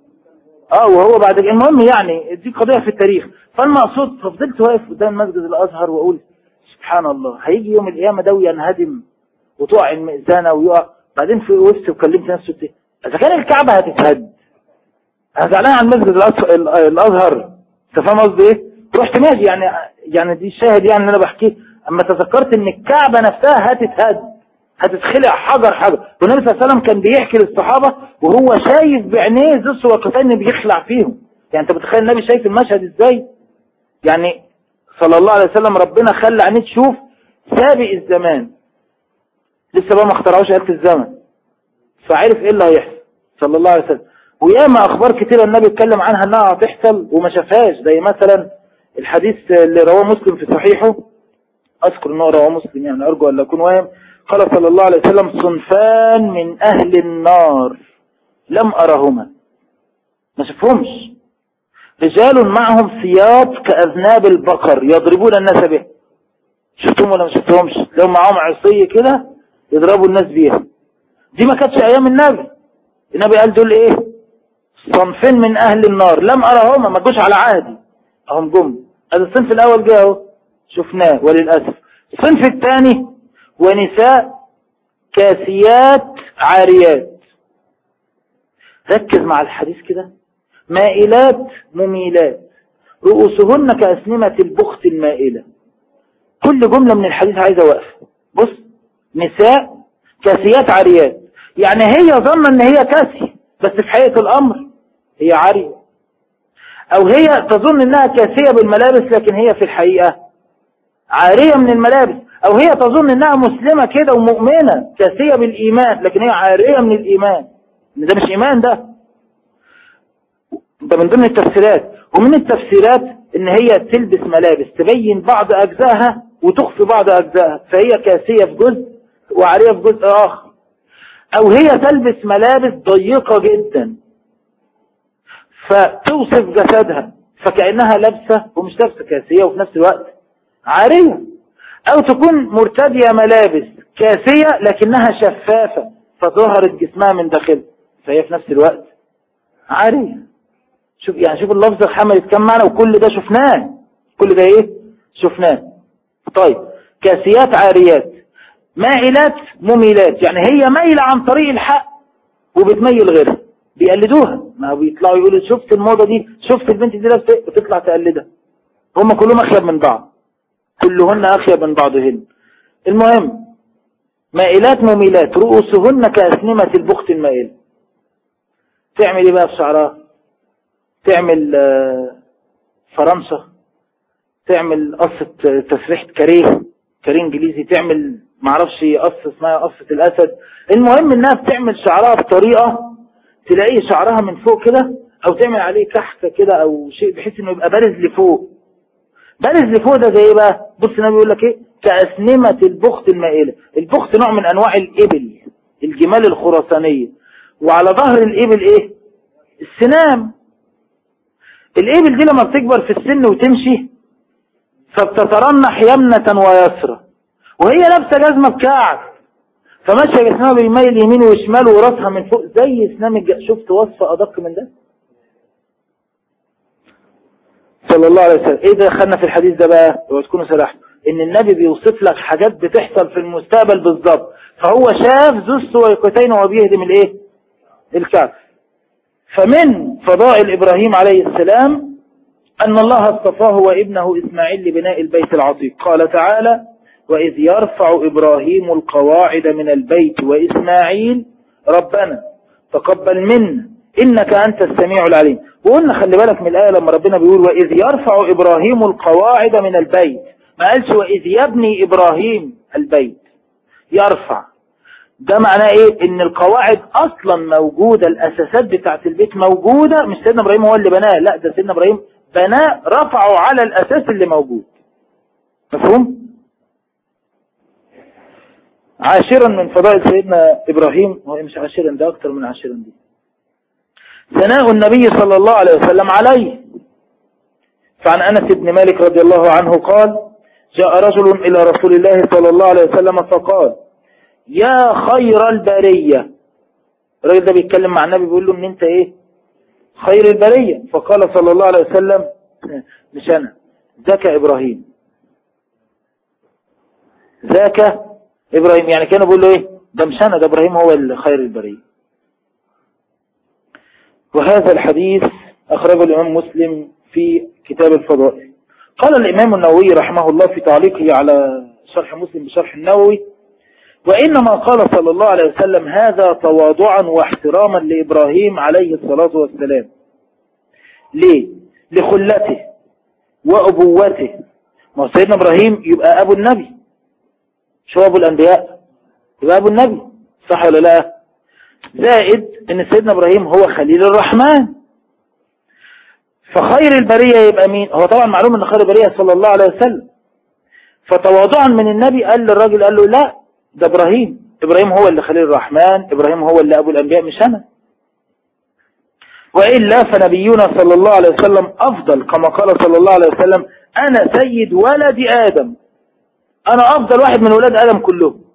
وهو بعد المهم يعني دي قضية في التاريخ. فالمقصود ففضلت واقف قدام مسجد الازهر واقول سبحان الله هيجي يوم القيامة ده وينهدم وتقع المئذنة ويقع. بعدين في وقفت وكلمت نفسي اذا كان الكعبة هتتهد انا زعلان عن مسجد الازهر، انت فاهم قصدي ايه؟ رحت ماشي يعني دي الشاهد يعني ان انا بحكيه. اما تذكرت ان الكعبة نفسها هتتهد هتتخلع حجر والنبي صلى الله عليه وسلم كان بيحكي للصحابة وهو شايف بعينيه ذو السويقتين بيخلع فيهم. يعني انت متخيل النبي شايف المشهد ازاي؟ يعني صلى الله عليه وسلم ربنا خلى عينيه تشوف سابق الزمان، لسه بقى ما اخترعوش آلة الزمن، فعرف ايه اللي هيحصل صلى الله عليه وسلم. وياما اخبار كتيرة النبي اتكلم عنها انها هتحصل وما شافهاش، زي مثلا الحديث اللي رواه مسلم في صحيحه، اذكر انه رواه مسلم يعني ارجو ان لا اكون واهم، قال صلى الله عليه وسلم صنفان من اهل النار لم ارهما، ما شافهمش، رجال معهم ثياب كاذناب البقر يضربون الناس به. شفتهم ولا ما شفتهمش؟ لو معهم عصي كده يضربوا الناس بيها. دي ما كانتش ايام النبي قال دول ايه؟ صنفين من اهل النار لم ارهما، ما جوش على عهدي اهم جم. هذا الصنف الاول جه اهو شفناه وللاسف. الصنف الثاني ونساء كاسيات عاريات، ركز مع الحديث كده، مائلات مميلات رؤوسهن كأسنمة البخت المائلة. كل جملة من الحديث عايزة وقف. بص، نساء كاسيات عاريات، يعني هي ظن ان هي كاسية بس في حقيقة الامر هي عارية، او هي تظن انها كاسية بالملابس لكن هي في الحقيقة عارية من الملابس، او هي تظن انها مسلمة كده ومؤمنة كاسية بالايمان لكن هي عارية من الايمان. ده مش ايمان، ده من ضمن التفسيرات. ومن التفسيرات ان هي تلبس ملابس تبين بعض اجزائها وتخفي بعض اجزائها، فهي كاسية في جزء وعارية في جزء اخر. او هي تلبس ملابس ضيقة جدا فتوصف جسدها فكأنها لابسة ومش لابسة كاسية وفي نفس الوقت عارية. او تكون مرتدية ملابس كاسية لكنها شفافة فظهرت جسمها من داخل فهي في نفس الوقت عارية. شوف اللفظ حملت كم معنى، وكل ده شفناه، كل ده ايه شفناه. طيب، كاسيات عاريات مائلات مميلات، يعني هي مايلة عن طريق الحق وبتميل غيرها، بيقلدوها. ما بيطلعوا يقولوا شفت الموضة دي، شفت البنت دي لابسه، بتطلع تقلدها. هم كلهم اخيب من بعض، كلهن اخيب من بعضهن. المهم مائلات مميلات رؤوسهن كأسنمة البخت المائلة. تعمل ايه بقى في شعرها؟ تعمل فرنسا، تعمل قصة تسريحة كاريه انجليزي، تعمل معرفش قصة اسمها قصة الاسد. المهم انها بتعمل شعرها بطريقة تلاقيه شعرها من فوق كده، او تعمل عليه كحكة كده او شيء بحيث انه يبقى بارز لفوق. بارز لفوق ده زي ايه بقى؟ بص النبي بيقول لك ايه؟ كأسنمة البخت المائلة. البخت نوع من انواع الابل، الجمال الخراسانية، وعلى ظهر الابل ايه؟ السنام. الابل دي لما بتكبر في السن وتمشي فبتترنح يمنة ويسرى، وهي لابسه جزمه بكعب فماشيه جسمها بيميل يمين وشمال وراسها من فوق زي سنام شفت وصفه ادق من ده؟ صلى الله عليه وسلم. ايه ده دخلنا في الحديث ده بقى لو تكونوا سرحتوا؟ ان النبي بيوصف لك حاجات بتحصل في المستقبل بالظبط. فهو شاف ذو السويقتين وهو بيهدم الايه؟ الكعبة. فمن فضائل ابراهيم عليه السلام ان الله اصطفاه وابنه اسماعيل لبناء البيت العتيق. قال تعالى: واذ يرفع ابراهيم القواعد من البيت واسماعيل ربنا تقبل منا إنك أنت السميع العليم. وقلنا خلي بالك من الآية لما ربنا بيقول وإذ يرفع إبراهيم القواعد من البيت، ما قالش وإذ يبني إبراهيم البيت. يرفع ده معناه إيه؟ إن القواعد أصلا موجودة، الأساسات بتاعت البيت موجودة، مش سيدنا إبراهيم هو اللي بناه، لا ده سيدنا إبراهيم بناه رفعه على الأساس اللي موجود. مفهوم؟ عاشرا من فضائل سيدنا إبراهيم، هو مش عاشرا ده أكتر من عاشرا دي، ثناء النبي صلى الله عليه وسلم عليه. فعن أنس بن مالك رضي الله عنه قال: جاء رجل إلى رسول الله صلى الله عليه وسلم فقال: يا خير البرية. الراجل ده بيتكلم مع النبي بيقول له ان انت ايه؟ خير البرية. فقال صلى الله عليه وسلم: مش انا، ذاك إبراهيم، ذاك إبراهيم. يعني كانوا بيقول له ايه؟ ده مش انا، ده إبراهيم هو الخير البرية. وهذا الحديث أخرجه الإمام مسلم في كتاب الفضائل. قال الإمام النووي رحمه الله في تعليقه على شرح مسلم بشرح النووي: وإنما قال صلى الله عليه وسلم هذا تواضعا واحتراما لإبراهيم عليه الصلاة والسلام. ليه؟ لخلته وأبوته. ما سيدنا إبراهيم يبقى أبو النبي، شو أبو الأنبياء؟ يبقى أبو النبي، صح ولا لا؟ زائد ان سيدنا ابراهيم هو خليل الرحمن. فخير البرية يبقى مين؟ هو طبعا معلوم ان خير البرية صلى الله عليه وسلم. فتواضعا من النبي قال للراجل، قال له لا ده ابراهيم هو اللي خليل الرحمن، ابراهيم هو اللي ابو الانبياء مش انا. وإلا فنبينا صلى الله عليه وسلم افضل، كما قال صلى الله عليه وسلم: انا سيد ولد ادم، انا افضل واحد من ولاد ادم كلهم.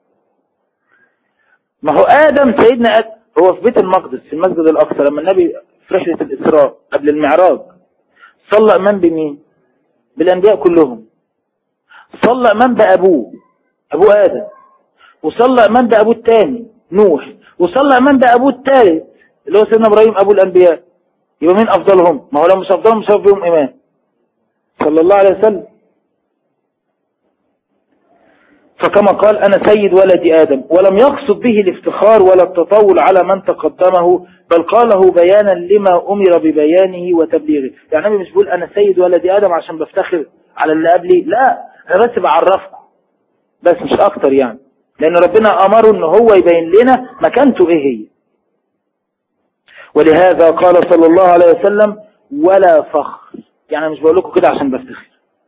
ما هو آدم سيدنا آدم هو في بيت المقدس في المسجد الأقصى، لما النبي في رحلة الإسراء قبل المعراج صلى إمام بمين؟ بالأنبياء كلهم. صلى إمام بأبوه أبو آدم، وصلى إمام بأبوه الثاني نوح، وصلى إمام بأبوه الثالث اللي هو سيدنا إبراهيم أبو الأنبياء. يبقى مين أفضلهم؟ ما هو لو مش أفضلهم مش هيبقى فيهم إمام صلى الله عليه وسلم. فكما قال: أنا سيد ولد آدم، ولم يقصد به الافتخار ولا التطاول على من تقدمه، بل قاله بيانا لما أمر ببيانه وتبليغه. يعني النبي مش بيقول أنا سيد ولد آدم عشان بفتخر على اللي قبلي، لا، أنا بس بعرفه بس مش أكتر، يعني لأن ربنا أمره أنه هو يبين لنا مكانته إيه هي. ولهذا قال صلى الله عليه وسلم: ولا فخر. يعني مش بقول لكم كده عشان بفتخر،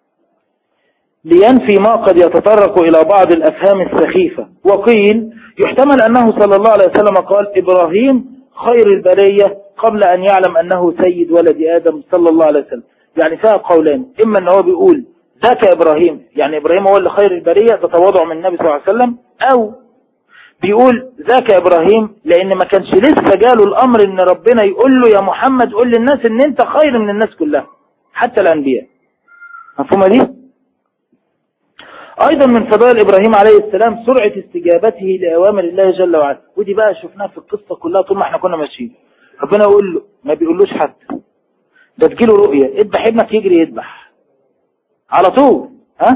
لينفي ما قد يتطرق إلى بعض الأفهام السخيفة. وقيل يحتمل أنه صلى الله عليه وسلم قال إبراهيم خير البرية قبل أن يعلم أنه سيد ولد آدم صلى الله عليه وسلم. يعني فيها قولان: إما أنه بيقول ذاك إبراهيم، يعني إبراهيم هو اللي خير البرية، تتواضع من النبي صلى الله عليه وسلم، أو بيقول ذاك إبراهيم لأن ما كانش لسه جاله الأمر أن ربنا يقول له يا محمد قول للناس أن أنت خير من الناس كلها حتى الأنبياء. مفهومة دي؟ أيضا من فضائل إبراهيم عليه السلام سرعة استجابته لأوامر الله جل وعلا. ودي بقى شفناها في القصة كلها طول ما احنا كنا ماشيين. ربنا يقول له، ما بيقولوش حتى، ده تجيله رؤية: اذبح ابنك، يجري يذبح على طول.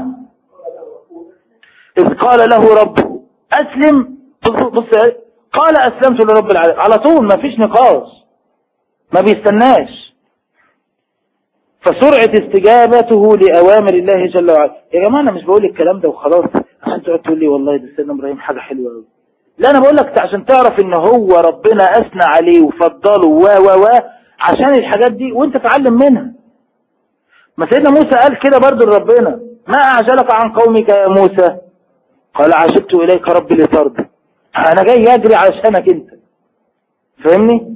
إذ قال له ربه أسلم، بص قال أسلمت لرب العالمين، على طول ما فيش نقاش، ما بيستناش. فسرعة استجابته لأوامر الله جل وعلا. يا جماعة أنا مش بقول الكلام ده وخلاص عشان تقعد تقول لي والله ده سيدنا إبراهيم حاجة حلوة قوي، لا، أنا بقول لك عشان تعرف إن هو ربنا أثنى عليه وفضله عشان الحاجات دي وانت تعلم منها. ما سيدنا موسى قال كده برضو لربنا: ما أعجلك عن قومك يا موسى؟ قال: عجبت إليك ربي لترضى. أنا جاي أجري عشانك أنت. فهمني؟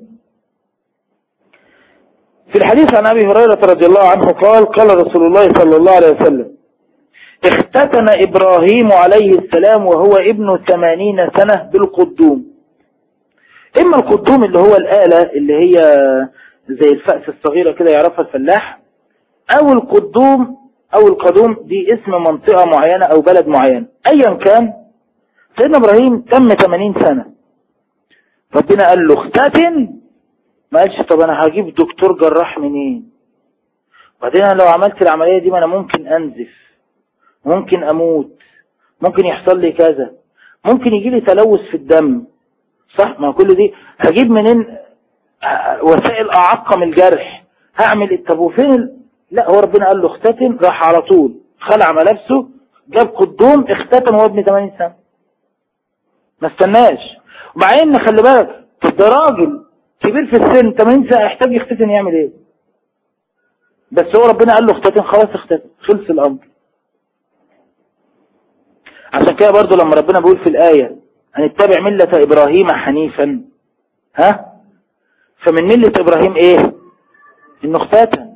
في الحديث عن أبي هريرة رضي الله عنه قال: قال رسول الله صلى الله عليه وسلم: اختتن إبراهيم عليه السلام وهو ابن 80 سنة بالقدوم. إما القدوم اللي هو الآلة اللي هي زي الفأس الصغيرة كده يعرفها الفلاح، أو القدوم أو القدوم دي اسم منطقة معينة أو بلد معين أيا كان. سيدنا إبراهيم تم 80 سنة، ربنا قال له اختتن، ما قالش طب أنا هجيب دكتور جراح منين، وبعدين أنا لو عملت العملية دي ما أنا ممكن أنزف، ممكن أموت، ممكن يحصل لي كذا، ممكن يجي لي تلوث في الدم، صح؟ ما كل دي هجيب منين وسائل أعقم الجرح، هعمل التبوفين. لا، هو ربنا قال له اختتن، راح على طول خلع ملابسه، جاب قدوم، اختتن وهو ابن 80 سنة، ما استناش. ومع ان خلي بالك ده راجل كبير في السن 80 سنة يحتاج يختتن يعمل ايه؟ بس هو ربنا قال له اختتن، خلاص اختتن، خلص الامر. عشان كده برضو لما ربنا بيقول في الآية هنتبع ملة إبراهيم حنيفا، فمن ملة إبراهيم ايه؟ انه اختتن.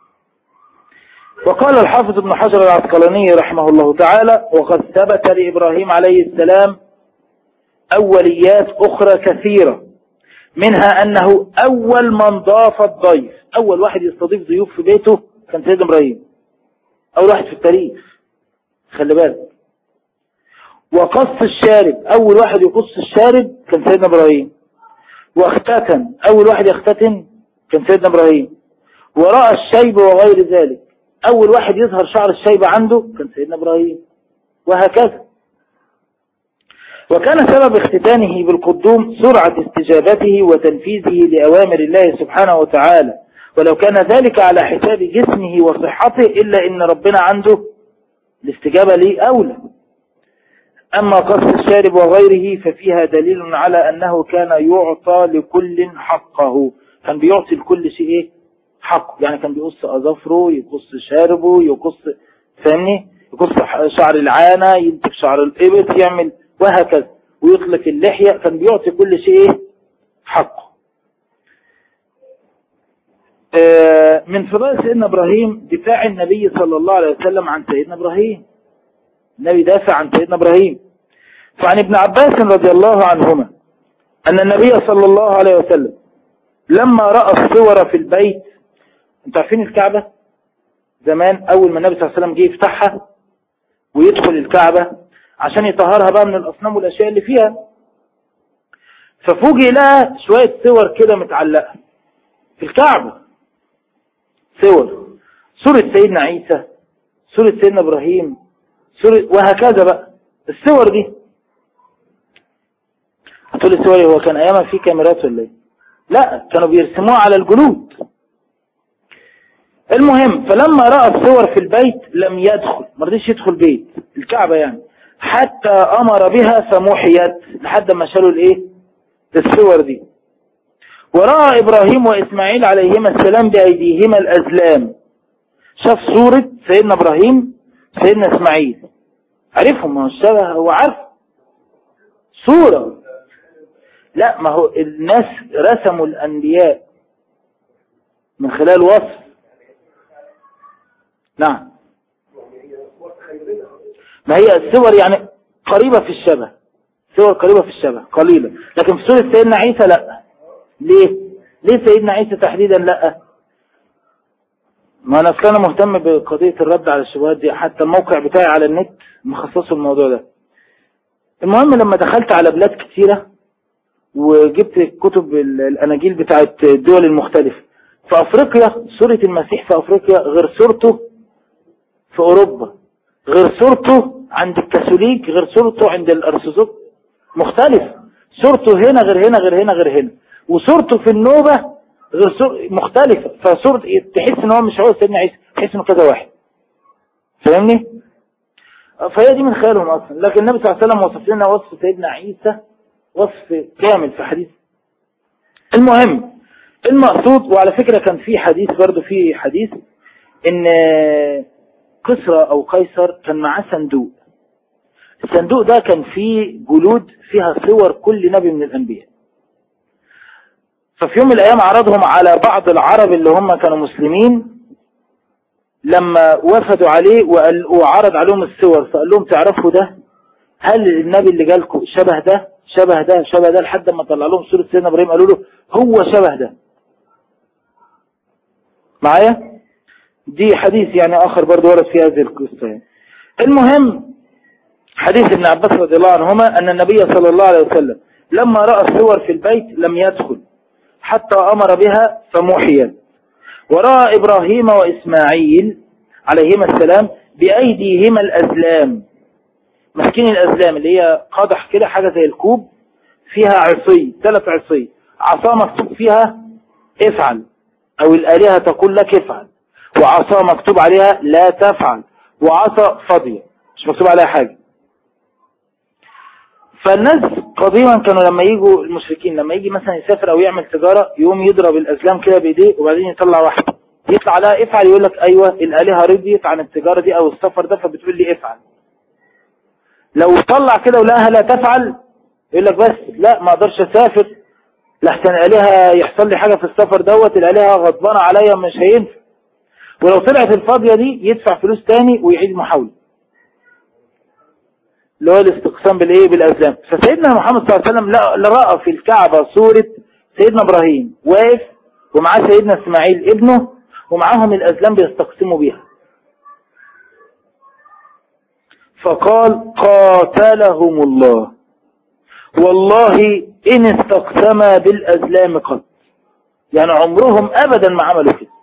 وقال الحافظ ابن حجر العسقلاني رحمه الله تعالى: وقد ثبت لإبراهيم عليه السلام أوليات أخرى كثيرة، منها أنه أول من ضاف الضيف، أول واحد يستضيف ضيوف في بيته كان سيدنا إبراهيم، أول واحد في التاريخ، خلي بالك. وقص الشارب، أول واحد يقص الشارب كان سيدنا إبراهيم. واختتن، أول واحد يختتن كان سيدنا إبراهيم. ورأى الشيب وغير ذلك، أول واحد يظهر شعر الشيب عنده كان سيدنا إبراهيم، وهكذا. وكان سبب اختتانه بالقدوم سرعة استجابته وتنفيذه لأوامر الله سبحانه وتعالى، ولو كان ذلك على حساب جسمه وصحته إلا إن ربنا عنده الاستجابة ليه أولى. أما قص الشارب وغيره ففيها دليل على أنه كان يعطى لكل حقه، كان بيعطي لكل شيء حقه، يعني كان بيقص أظافره، يقص شاربه، يقص، فاهمني، يقص شعر العانة، ينتج شعر الإبط، يعمل وهكذا، ويطلق اللحية، كان بيعطي كل شيء حقه. من فضائل سيدنا إبراهيم دفاع النبي صلى الله عليه وسلم عن سيدنا إبراهيم، النبي دافع عن سيدنا إبراهيم. فعن ابن عباس رضي الله عنهما أن النبي صلى الله عليه وسلم لما رأى الصور في البيت، انتوا عارفين الكعبة زمان أول ما النبي صلى الله عليه وسلم جه يفتحها ويدخل الكعبة عشان يطهرها بقى من الأصنام والأشياء اللي فيها، ففوجئ لها شوية صور كده متعلقة في الكعبة، صورة سيدنا عيسى، صورة سيدنا إبراهيم، صورة، وهكذا بقى الصور دي. هتقول الصور هو كان أيامها في كاميرات ولا ايه؟ لا، كانوا بيرسموها على الجلود. المهم، فلما رأى الصور في البيت لم يدخل، مرضيش يدخل بيت الكعبة يعني، حتى أمر بها فمحيت، لحد ما شالوا الصور دي. ورأى إبراهيم وإسماعيل عليهما السلام بأيديهما الأزلام، شاف صورة سيدنا إبراهيم سيدنا إسماعيل، عرفهم، ما هو الشبه، هو عارف صورة. لا، ما هو الناس رسموا الأنبياء من خلال وصف. نعم، ما هي الصور يعني قريبة في الشبه، صور قريبة في الشبه قليلة، لكن في سورة سيدنا عيسى لا. ليه سيدنا عيسى تحديدا لا؟ ما أنا كان مهتم بقضية الرد على الشبهات دي، حتى الموقع بتاعي على النت مخصصه الموضوع ده. المهم، لما دخلت على بلاد كتيرة وجبت كتب الأناجيل بتاعت الدول المختلفة، في أفريقيا سورة المسيح في أفريقيا غير صورته في أوروبا، غير صورته عند الكاثوليك، غير صورته عند الأرثوذكس، مختلف. صورته هنا غير هنا غير هنا غير هنا، وصورته في النوبة غير صورة مختلفة. فصورة تحس ان هو مش هو سيدنا عيسى، تحس انه كذا واحد، فاهمني؟ فهي دي من خيالهم اصلا. لكن النبي صلى الله عليه وسلم وصف لنا وصف سيدنا عيسى وصف كامل في حديث. المهم، المقصود، وعلى فكرة كان في حديث برضو، في حديث ان كسرى او قيصر كان معاه صندوق، الصندوق ده كان فيه جلود فيها صور كل نبي من الانبياء. ففي يوم من الايام عرضهم على بعض العرب اللي هم كانوا مسلمين، لما وفدوا عليه وعرض عليهم الصور، فقال لهم تعرفوا ده؟ هل النبي اللي جالكم شبه ده شبه ده شبه ده؟ لحد ما طلع لهم صورة سيدنا إبراهيم قالوا له هو شبه ده. معايا؟ دي حديث يعني آخر برضو ورد في هذه القصة. المهم حديث ابن عباس رضي الله عنهما أن النبي صلى الله عليه وسلم لما رأى الصور في البيت لم يدخل حتى أمر بها فمحيت، ورأى إبراهيم وإسماعيل عليهما السلام بأيديهما الأزلام، مسكين الأزلام اللي هي قدح كده، حاجة زي الكوب فيها عصي، 3 عصي، عصا مكتوب فيها افعل أو الآلهة تقول لك افعل، وعصا مكتوب عليها لا تفعل، وعصا فاضية مش مكتوب عليها حاجة. فالناس قديما كانوا لما يجوا المشركين لما يجي مثلا يسافر أو يعمل تجارة يقوم يضرب الأزلام كده بإيديه وبعدين يطلع واحدة يطلع عليها افعل، يقول لك أيوة الآلهة رضيت عن التجارة دي أو السفر ده فبتقول لي افعل. لو طلع كده ولقاها لا تفعل يقول لك بس لا ما اقدرش اسافر لحسن الآلهة يحصل لي حاجة في السفر دوت، الآلهة غضبانة عليا مش هينفع. ولو طلعت الفاضية دي يدفع فلوس تاني ويعيد محاولة، اللي هو الاستقسام بالايه بالأزلام. فسيدنا محمد صلى الله عليه وسلم رأى في الكعبة صورة سيدنا إبراهيم واقف ومعاه سيدنا إسماعيل ابنه ومعاهم الأزلام بيستقسموا بيها، فقال قاتلهم الله والله إن استقسما بالأزلام قط، يعني عمرهم أبدا ما عملوا كده.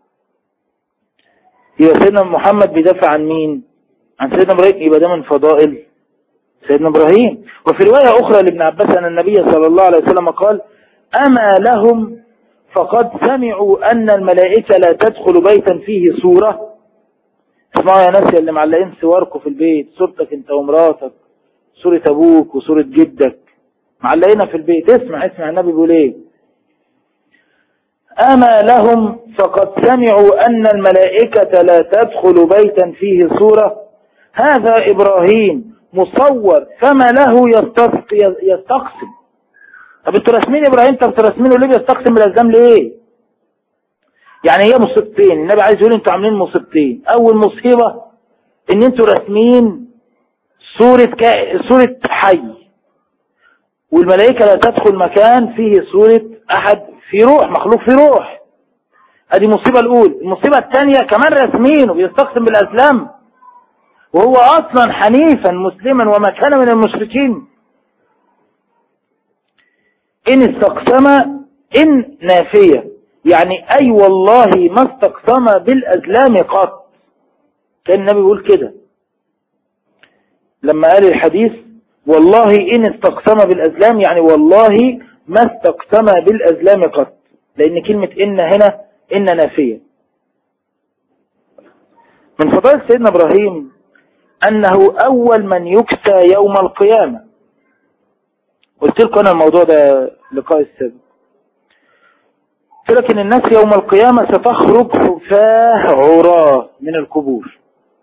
يبقى سيدنا محمد بيدافع عن مين؟ عن سيدنا إبراهيم، يبقى ده من فضائل سيدنا إبراهيم. وفي رواية أخرى لابن عباس أن النبي صلى الله عليه وسلم قال أما لهم فقد سمعوا أن الملائكة لا تدخل بيتا فيه صورة. اسمعوا يا ناس اللي معلقين صوركم في البيت، صورتك انت ومراتك، صورة أبوك وصورة جدك معلقينها في البيت، اسمع النبي بيقول ايه؟ أما لهم فقد سمعوا أن الملائكة لا تدخل بيتا فيه صورة، هذا إبراهيم مصور فما له يستقسم. طب انتوا رسمين إبراهيم، طب انتوا رسمينه ليه بيستقسم بالأزلام ليه؟ يعني هي مصيبتين، النبي عايز يقول انتوا عاملين مصيبتين. أول مصيبة ان انتوا رسمين صورة حي، والملائكة لا تدخل مكان فيه صورة أحد في روح، مخلوق في روح. ادي المصيبة الأولى. المصيبة الثانية كمان رسمينه بيستقسم بالأزلام وهو أصلا حنيفا مسلما وما كان من المشركين. إن استقسم إن نافية، يعني أي والله ما استقسم بالأزلام قط. كان النبي يقول كده لما قال الحديث والله إن استقسم بالأزلام، يعني والله ما استقسم بالأزلام قط، لأن كلمة إن هنا إن نافية. من فضائل سيدنا إبراهيم أنه أول من يكسى يوم القيامة. قلت لكم أنا الموضوع ده لقاء السابق، قلت لك إن الناس يوم القيامة ستخرج حفاة عراة من القبور،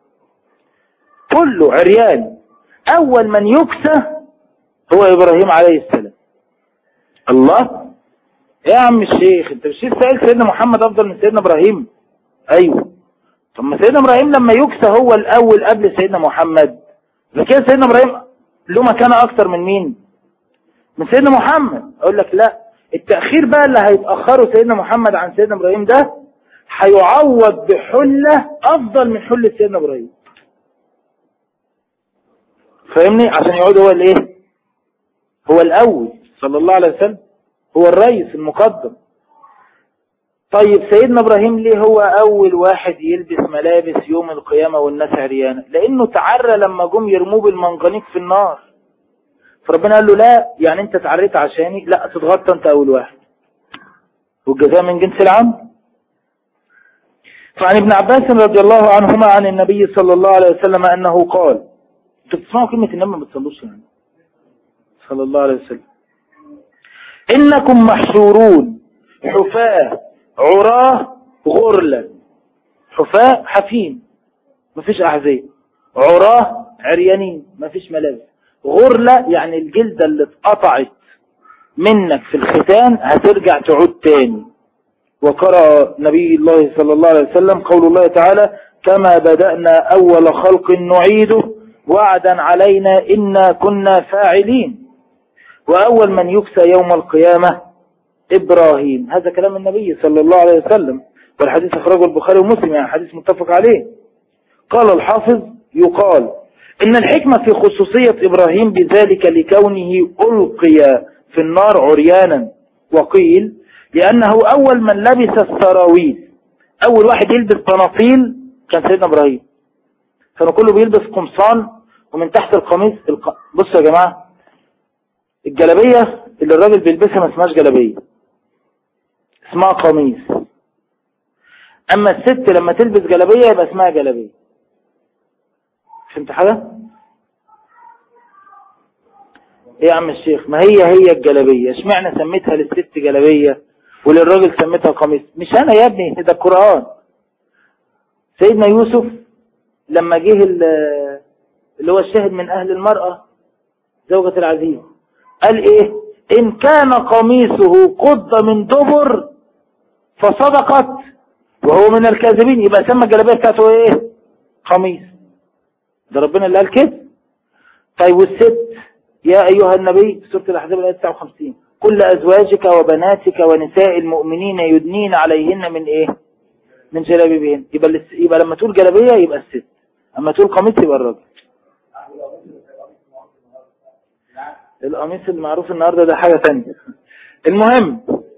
كله عريان. أول من يكسى هو إبراهيم عليه السلام. الله يا عم الشيخ، انت مش سائل سيدنا محمد أفضل من سيدنا إبراهيم؟ أيوه. طب ما سيدنا إبراهيم لما يكسى هو الأول قبل سيدنا محمد، لكن سيدنا إبراهيم له مكانة أكتر من مين؟ من سيدنا محمد. أقول لك لا، التأخير بقى اللي هيتأخره سيدنا محمد عن سيدنا إبراهيم ده هيعوض بحلة أفضل من حلة سيدنا إبراهيم. فاهمني؟ عشان يعود هو الايه؟ هو الأول صلى الله عليه وسلم، هو الرئيس المقدم. طيب سيدنا إبراهيم ليه هو أول واحد يلبس ملابس يوم القيامة والناس عريانة؟ لأنه تعرى لما جم يرموه بالمنجنيق في النار، فربنا قال له لا، يعني انت تعريت عشاني، لا تتغطى انت أول واحد، والجزاء من جنس العمل. فعن ابن عباس رضي الله عنهما عن النبي صلى الله عليه وسلم أنه قال، انتوا بتسمعوا كلمة النبي ما بتصلوش يعني صلى الله عليه وسلم، إنكم محشورون حفاة عراه غرلا. حفاة حفين مفيش أحذية، عراه عريانين مفيش ملابس، غرلة يعني الجلدة اللي اتقطعت منك في الختان هترجع تعود تاني. وقرأ نبي الله صلى الله عليه وسلم قول الله تعالى كما بدأنا أول خلق نعيده وعدا علينا إنا كنا فاعلين. وأول من يكسى يوم القيامة إبراهيم، هذا كلام النبي صلى الله عليه وسلم. والحديث أخرجه البخاري ومسلم، يعني حديث متفق عليه. قال الحافظ: يقال إن الحكمة في خصوصية إبراهيم بذلك لكونه ألقي في النار عريانا، وقيل لأنه أول من لبس السراويل، أول واحد يلبس بناطيل كان سيدنا إبراهيم. كانوا كله بيلبس قمصان ومن تحت القميص بصوا يا جماعة، الجلابية اللي الراجل بيلبسها ما اسمهاش جلابية، اسمها قميص. أما الست لما تلبس جلابية يبقى اسمها جلابية. فهمت حاجة؟ ايه يا عم الشيخ؟ ما هي الجلابية، اشمعنى سميتها للست جلابية وللراجل سميتها قميص؟ مش انا يا ابني، ده القرآن. سيدنا يوسف لما جه اللي هو الشاهد من اهل المرأة زوجة العزيز قال ايه؟ ان كان قميصه قد من دبر فصدقت وهو من الكاذبين، يبقى سمى الجلابية بتاعته ايه؟ قميص. ده ربنا اللي قال كده. طيب والست؟ يا أيها النبي في سورة الأحزاب الآية 59: كل أزواجك وبناتك ونساء المؤمنين يدنين عليهن من إيه؟ من جلابيبهن. يبقى لما تقول جلابية يبقى الست، أما تقول قميص يبقى الراجل. القميص المعروف النهاردة ده حاجة تانية. المهم،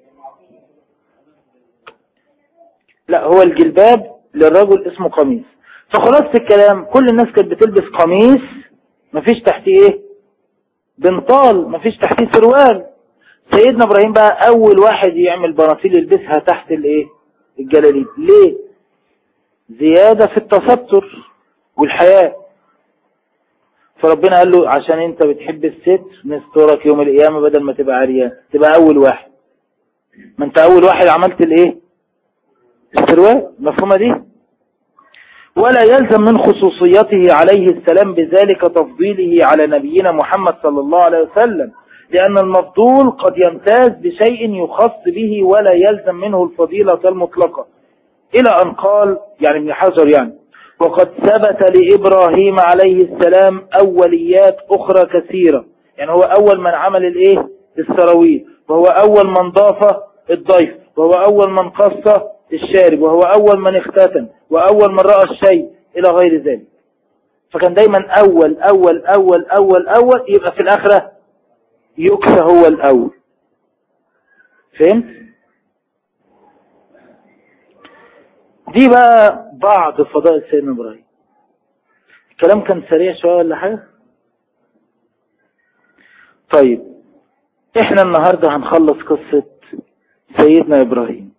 لا، هو الجلباب للرجل اسمه قميص. فخلاص الكلام، كل الناس كانت بتلبس قميص مفيش تحتيه ايه؟ بنطال، مفيش تحتيه سروال. سيدنا ابراهيم بقى اول واحد يعمل بناطيل يلبسها تحت الايه؟ الجلاليب. ليه؟ زيادة في التستر والحياء. فربنا قال له عشان انت بتحب الستر نسترك يوم القيامة بدل ما تبقى عريان، تبقى اول واحد. ما انت اول واحد عملت الايه؟ السروال. مفهومة دي؟ ولا يلزم من خصوصيته عليه السلام بذلك تفضيله على نبينا محمد صلى الله عليه وسلم، لأن المفضول قد يمتاز بشيء يخص به ولا يلزم منه الفضيلة المطلقة. إلى أن قال يعني ابن حجر يعني: وقد ثبت لإبراهيم عليه السلام أوليات أخرى كثيرة. يعني هو أول من عمل الإيه؟ السراويل، وهو أول من ضاف الضيف، وهو أول من قص الشارب، وهو أول من اختتن، وأول من رأى الشيء إلى غير ذلك. فكان دايما أول أول أول أول أول، يبقى في الآخرة يكسى هو الأول. فهمت؟ دي بقى بعض فضائل سيدنا إبراهيم. الكلام كان سريع شوية ولا حاجة؟ طيب احنا النهاردة هنخلص قصة سيدنا إبراهيم.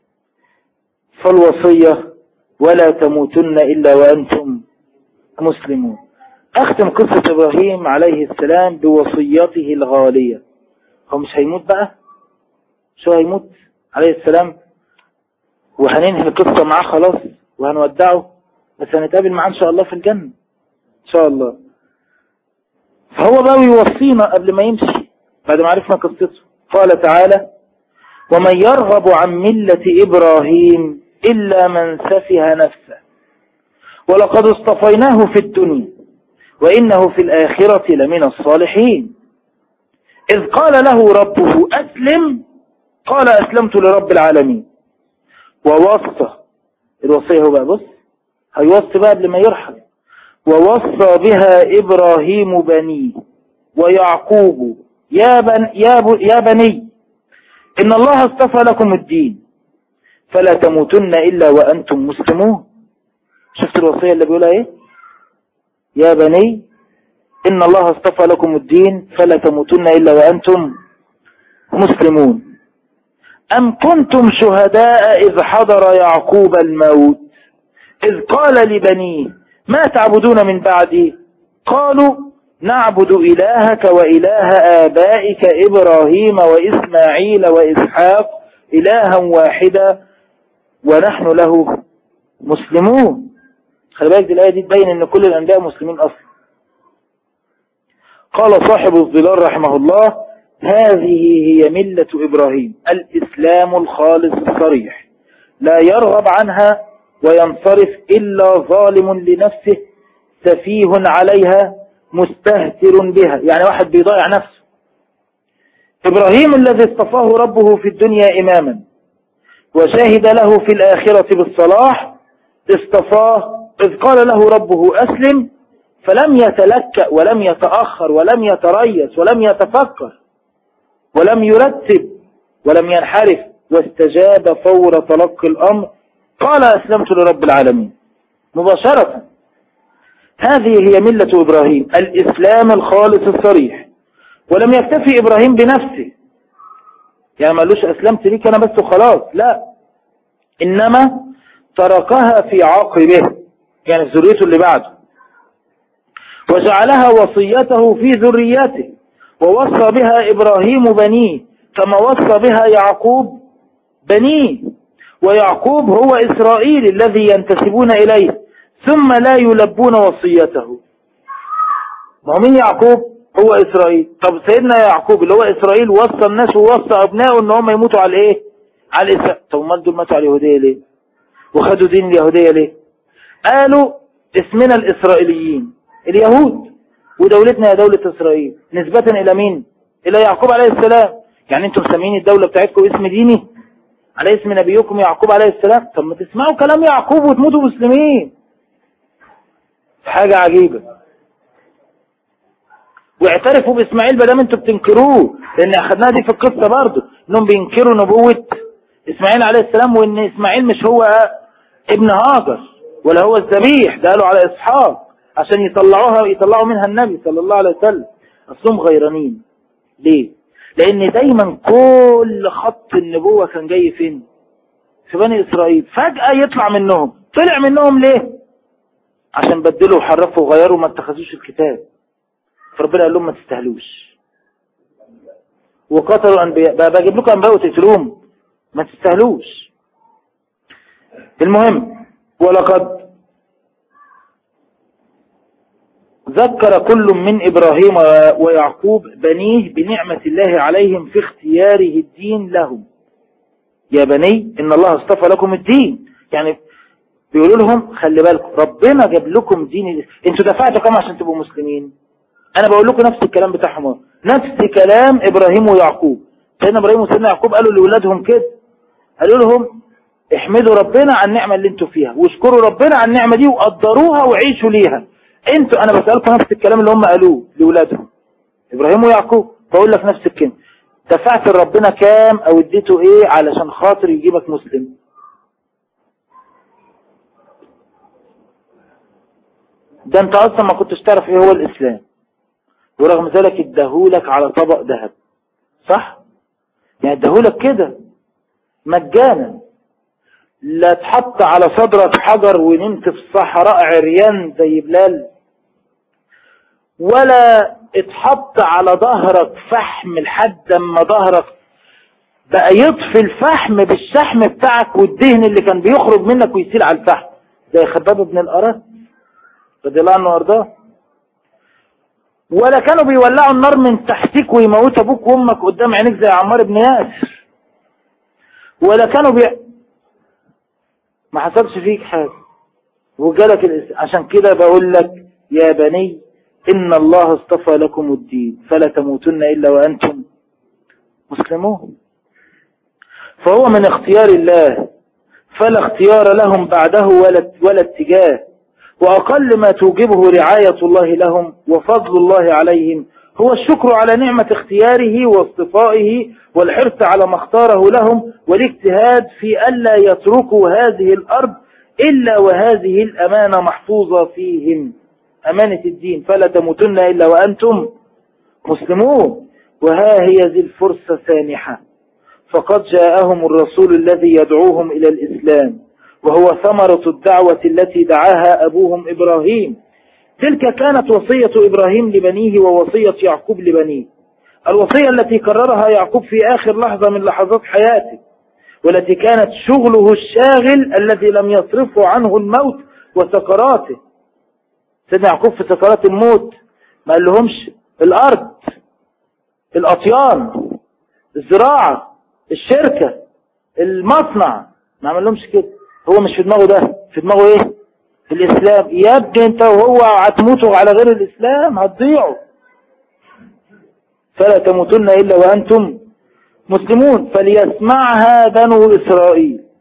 فالوصية: ولا تموتن إلا وأنتم مسلمون. أختم قصة إبراهيم عليه السلام بوصيته الغالية. هو مش هيموت بقى؟ شو هيموت عليه السلام وهننهي القصة معاه خلاص وهنودعه، بس هنتقابل معاه إن شاء الله في الجنة إن شاء الله. فهو بقى يوصينا قبل ما يمشي بعد ما عرفنا قصته. قال تعالى: ومن يرغب عن ملة إبراهيم إلا من سفه نفسه ولقد اصطفيناه في الدنيا وإنه في الآخرة لمن الصالحين. إذ قال له ربه أسلم قال أسلمت لرب العالمين. ووصى، الوصية هو بقى، بص هيوصي بقى قبل ما يرحل: ووصى بها إبراهيم بنيه ويعقوب يا بني إن الله اصطفى لكم الدين فلا تموتن إلا وأنتم مسلمون. شفت الوصية اللي بيقولها ايه؟ يا بني إن الله اصطفى لكم الدين فلا تموتن إلا وأنتم مسلمون. أم كنتم شهداء إذ حضر يعقوب الموت إذ قال لبنيه ما تعبدون من بعدي قالوا نعبد إلهك وإله آبائك إبراهيم وإسماعيل وإسحاق إلها واحدا ونحن له مسلمون. خلي بالك دي الآية دي تبين إن كل الأنبياء مسلمين أصلا. قال صاحب الظلال رحمه الله: هذه هي ملة إبراهيم، الإسلام الخالص الصريح، لا يرغب عنها وينصرف إلا ظالم لنفسه سفيه عليها مستهتر بها، يعني واحد بيضيع نفسه. إبراهيم الذي اصطفاه ربه في الدنيا إماما وشهد له في الآخرة بالصلاح اصطفاه إذ قال له ربه أسلم، فلم يتلكأ ولم يتأخر ولم يتريث ولم يتفكر ولم يرتب ولم ينحرف، واستجاب فور تلقي الأمر، قال أسلمت لرب العالمين مباشرة. هذه هي ملة إبراهيم، الإسلام الخالص الصريح. ولم يكتفي إبراهيم بنفسه، يعني ما قالوش أسلمت ليك أنا بس وخلاص، لا، إنما تركها في عقبه، يعني في ذريته اللي بعده، وجعلها وصيته في ذريته، ووصى بها إبراهيم بنيه كما وصى بها يعقوب بنيه، ويعقوب هو إسرائيل الذي ينتسبون إليه ثم لا يلبون وصيته. ما هو مين يعقوب؟ هو إسرائيل. طب سيدنا يعقوب اللي هو إسرائيل وصى الناس ووصى أبنائه إن هم يموتوا على إيه؟ على الإسلام. طب ما دول ماتوا على اليهودية ليه؟ وخدوا دين اليهودية ليه؟ قالوا اسمنا الإسرائيليين، اليهود، ودولتنا هي دولة إسرائيل، نسبة إلى مين؟ إلى يعقوب عليه السلام. يعني أنتم مسمين الدولة بتاعتكم اسم ديني على اسم نبيكم يعقوب عليه السلام؟ طب ما تسمعوا كلام يعقوب وتموتوا مسلمين. حاجة عجيبة. واعترفوا بإسماعيل بدل انتوا بتنكروه، لأن أخذناها دي في القصة برضو، إنهم بينكروا نبوة إسماعيل عليه السلام، وإن إسماعيل مش هو ابن هاجر ولا هو الذبيح، ده قالوا على إسحاق عشان يطلعوا منها النبي صلى الله عليه وسلم. أصلهم غيرانين. ليه؟ لأن دايما كل خط النبوة كان جاي فين؟ في بني إسرائيل. فجأة يطلع منهم. طلع منهم ليه؟ عشان بدلوا وحرفوا وغيروا ما اتخذوش الكتاب. فربنا قال لهم ما تستهلوش، وقتلوا أنبياء. بقى بجيب لكم أنبياء وتقتلوهم؟ ما تستهلوش. المهم، ولقد ذكر كل من إبراهيم ويعقوب بنيه بنعمة الله عليهم في اختياره الدين لهم. يا بني إن الله اصطفى لكم الدين، يعني بيقولوا لهم خلي بالكم ربنا جاب لكم دين. انتوا دفعتوا كم عشان تبقوا مسلمين؟ انا بقول لكم نفس الكلام بتاعهم، نفس كلام ابراهيم ويعقوب. سيدنا ابراهيم وسيدنا يعقوب قالوا لاولادهم كده، قالوا لهم احمدوا ربنا على النعمة اللي انتوا فيها، واشكروا ربنا على النعمة دي، وقدروها وعيشوا ليها. انتوا، انا بسألكم نفس الكلام اللي هم قالوه لاولادهم ابراهيم ويعقوب، بقول لك نفس الكلمة. دفعت لربنا كام او اديته ايه علشان خاطر يجيبك مسلم؟ ده انت اصلا ما كنتش تعرف ايه هو الاسلام، ورغم ذلك اداهولك على طبق ذهب، صح؟ يعني اداهولك كده مجانا، لا تحط على صدرك حجر ونمت في الصحراء عريان زي بلال، ولا اتحط على ظهرك فحم لحد اما ظهرك بقى يطفي الفحم بالشحم بتاعك والدهن اللي كان بيخرج منك ويسيل على الفحم زي خباب بن الأرات رضي الله عنه وارضاه. ولا كانوا بيولعوا النار من تحتك ويموت ابوك وامك قدام عينيك زي عمار بن ياسر، ولا كانوا ما حصلش فيك حاجة وجالك عشان كده بقول لك يا بني إن الله اصطفى لكم الدين فلا تموتن إلا وأنتم مسلمون. فهو من اختيار الله، فلا اختيار لهم بعده ولا اتجاه، وأقل ما توجبه رعاية الله لهم وفضل الله عليهم هو الشكر على نعمة اختياره واصطفائه، والحرص على ما اختاره لهم، والاجتهاد في ألا يتركوا هذه الأرض إلا وهذه الأمانة محفوظة فيهم، أمانة الدين، فلا تموتن إلا وأنتم مسلمون. وها هي ذي الفرصة سانحة، فقد جاءهم الرسول الذي يدعوهم إلى الإسلام، وهو ثمرة الدعوة التي دعاها أبوهم إبراهيم. تلك كانت وصية إبراهيم لبنيه ووصية يعقوب لبنيه، الوصية التي كررها يعقوب في آخر لحظة من لحظات حياته، والتي كانت شغله الشاغل الذي لم يصرفه عنه الموت وسكراته. سيدنا يعقوب في سكرات الموت ما قال لهمش الأرض، الأطيان، الزراعة، الشركة، المصنع، ما عمل لهمش كده. هو مش في دماغه ده، في دماغه ايه؟ في الإسلام. يا ابني انت وهو هتموتوا على غير الإسلام هتضيعوا. فلا تموتن إلا وأنتم مسلمون. فليسمعها بنو إسرائيل،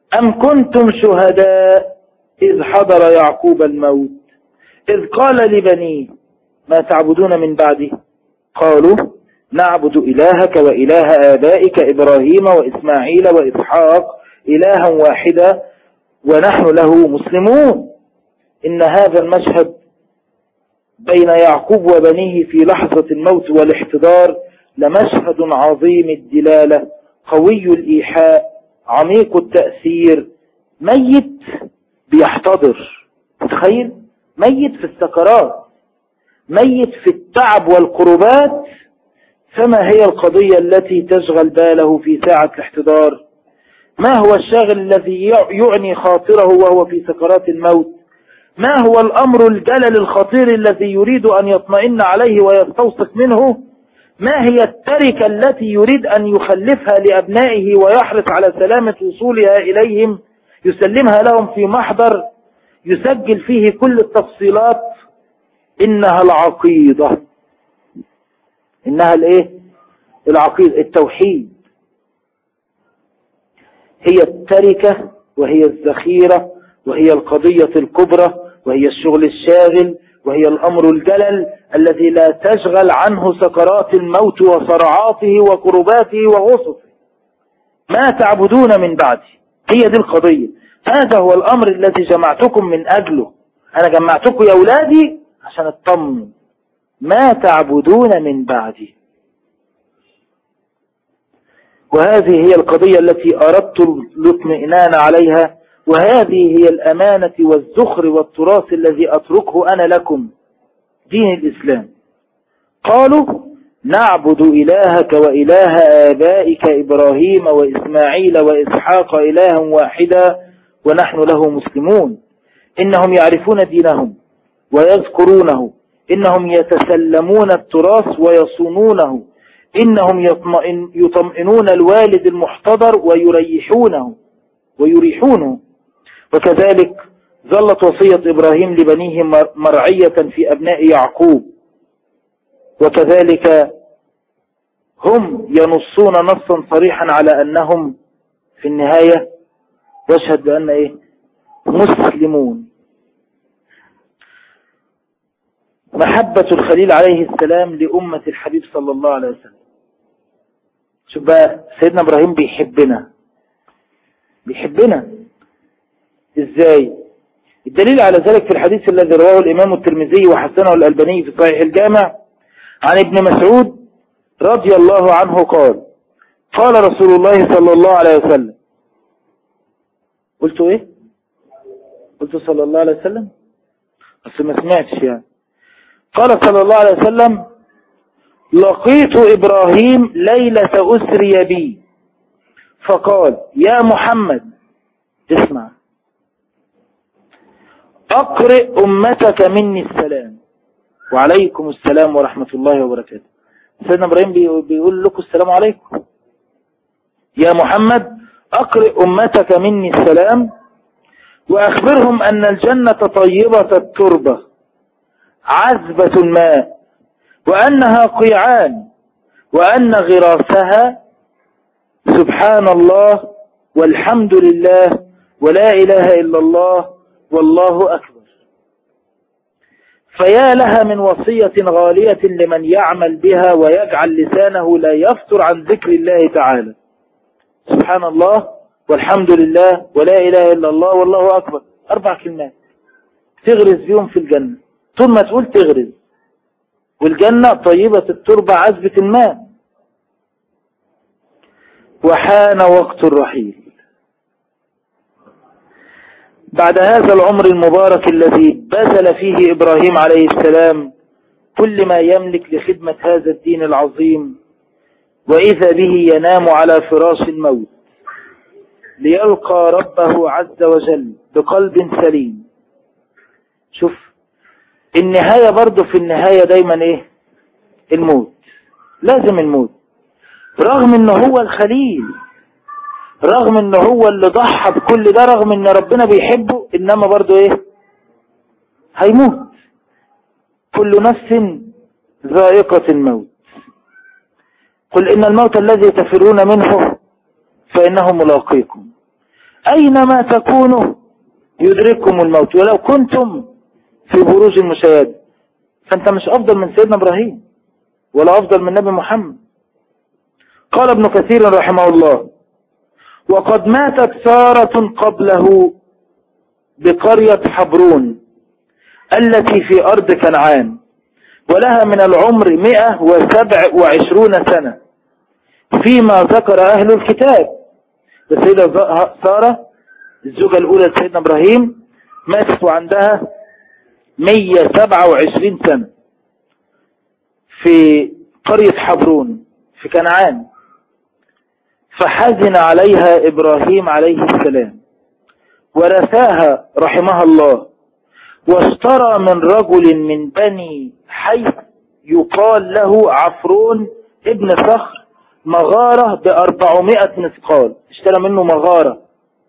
أم كنتم شهداء إذ حضر يعقوب الموت إذ قال لبنيه ما تعبدون من بعده قالوا نعبد إلهك وإله آبائك إبراهيم وإسماعيل وإسحاق إلها واحدا ونحن له مسلمون. إن هذا المشهد بين يعقوب وبنيه في لحظة الموت والاحتضار لمشهد عظيم الدلالة قوي الإيحاء عميق التأثير. ميت بيحتضر، تخيل ميت في السكرات، ميت في التعب والقربات، فما هي القضية التي تشغل باله في ساعة الاحتضار؟ ما هو الشاغل الذي يعني خاطره وهو في سكرات الموت؟ ما هو الأمر الجلل الخطير الذي يريد أن يطمئن عليه ويستوثق منه؟ ما هي التركة التي يريد أن يخلفها لأبنائه ويحرص على سلامة وصولها إليهم؟ يسلمها لهم في محضر يسجل فيه كل التفصيلات. إنها العقيدة. إنها الإيه؟ العقيدة، التوحيد. هي التركة وهي الذخيرة وهي القضية الكبرى وهي الشغل الشاغل وهي الأمر الجلل الذي لا تشغل عنه سكرات الموت وصرعاته وكرباته وغصصه. ما تعبدون من بعدي، هي دي القضية. هذا هو الأمر الذي جمعتكم من أجله. أنا جمعتكم يا أولادي عشان اطمن. ما تعبدون من بعدي، وهذه هي القضية التي أردت الاطمئنان عليها، وهذه هي الأمانة والزخر والتراث الذي أتركه أنا لكم، دين الإسلام. قالوا نعبد إلهك وإله آبائك إبراهيم وإسماعيل وإسحاق إلها واحدا ونحن له مسلمون. إنهم يعرفون دينهم ويذكرونه، إنهم يتسلمون التراث ويصونونه، إنهم يطمئنون الوالد المحتضر ويريحونه. وكذلك ظلت وصية إبراهيم لبنيه مرعية في أبناء يعقوب، وكذلك هم ينصون نصا صريحا على أنهم في النهاية يشهد بأن إيه؟ مسلمون. محبة الخليل عليه السلام لأمة الحبيب صلى الله عليه وسلم. شوف بقى سيدنا إبراهيم بيحبنا إزاي؟ الدليل على ذلك في الحديث الذي رواه الإمام الترمذي وحسنه الألباني في صحيح الجامع عن ابن مسعود رضي الله عنه قال قال رسول الله صلى الله عليه وسلم. قلت إيه؟ قلت صلى الله عليه وسلم؟ أصل ما سمعتش يعني. قال صلى الله عليه وسلم لقيت إبراهيم ليلة أسري بي فقال يا محمد اسمع أقرئ أمتك مني السلام. وعليكم السلام ورحمة الله وبركاته. سيدنا إبراهيم بيقول لكم السلام عليكم. يا محمد أقرئ أمتك مني السلام وأخبرهم أن الجنة طيبة التربة عذبة الماء وأنها قيعان وأن غراسها سبحان الله والحمد لله ولا إله إلا الله والله أكبر. فيا لها من وصية غالية لمن يعمل بها ويجعل لسانه لا يفتر عن ذكر الله تعالى. سبحان الله والحمد لله ولا إله إلا الله والله أكبر، 4 كلمات تغرز بيهم في الجنة. طول ما تقول تغرز. والجنة طيبة التربة عذبة الماء. وحان وقت الرحيل. بعد هذا العمر المبارك الذي بذل فيه إبراهيم عليه السلام كل ما يملك لخدمة هذا الدين العظيم، وإذا به ينام على فراش الموت ليلقى ربه عز وجل بقلب سليم. شوف النهاية برضو، في النهاية دايما ايه؟ الموت. لازم الموت، رغم انه هو الخليل، رغم انه هو اللي ضحى بكل ده، رغم ان ربنا بيحبه، انما برضو ايه؟ هيموت. كل نفس ذائقة الموت. قل إن الموت الذي تفرون منه فإنه ملاقيكم. أينما تكونوا يدرككم الموت ولو كنتم في بروج المشاهدة. فأنت مش أفضل من سيدنا إبراهيم ولا أفضل من نبي محمد. قال ابن كثير رحمه الله: وقد ماتت سارة قبله بقرية حبرون التي في أرض كنعان، ولها من العمر 127 سنة فيما ذكر أهل الكتاب. السيدة سارة الزوجة الأولى لسيدنا إبراهيم ماتت وعندها 127 سنة في قرية حبرون في كنعان. فحزن عليها إبراهيم عليه السلام ورثاها رحمها الله، واشترى من رجل من بني حيث يقال له عفرون ابن صخر مغارة ب400 مثقال. اشترى منه مغارة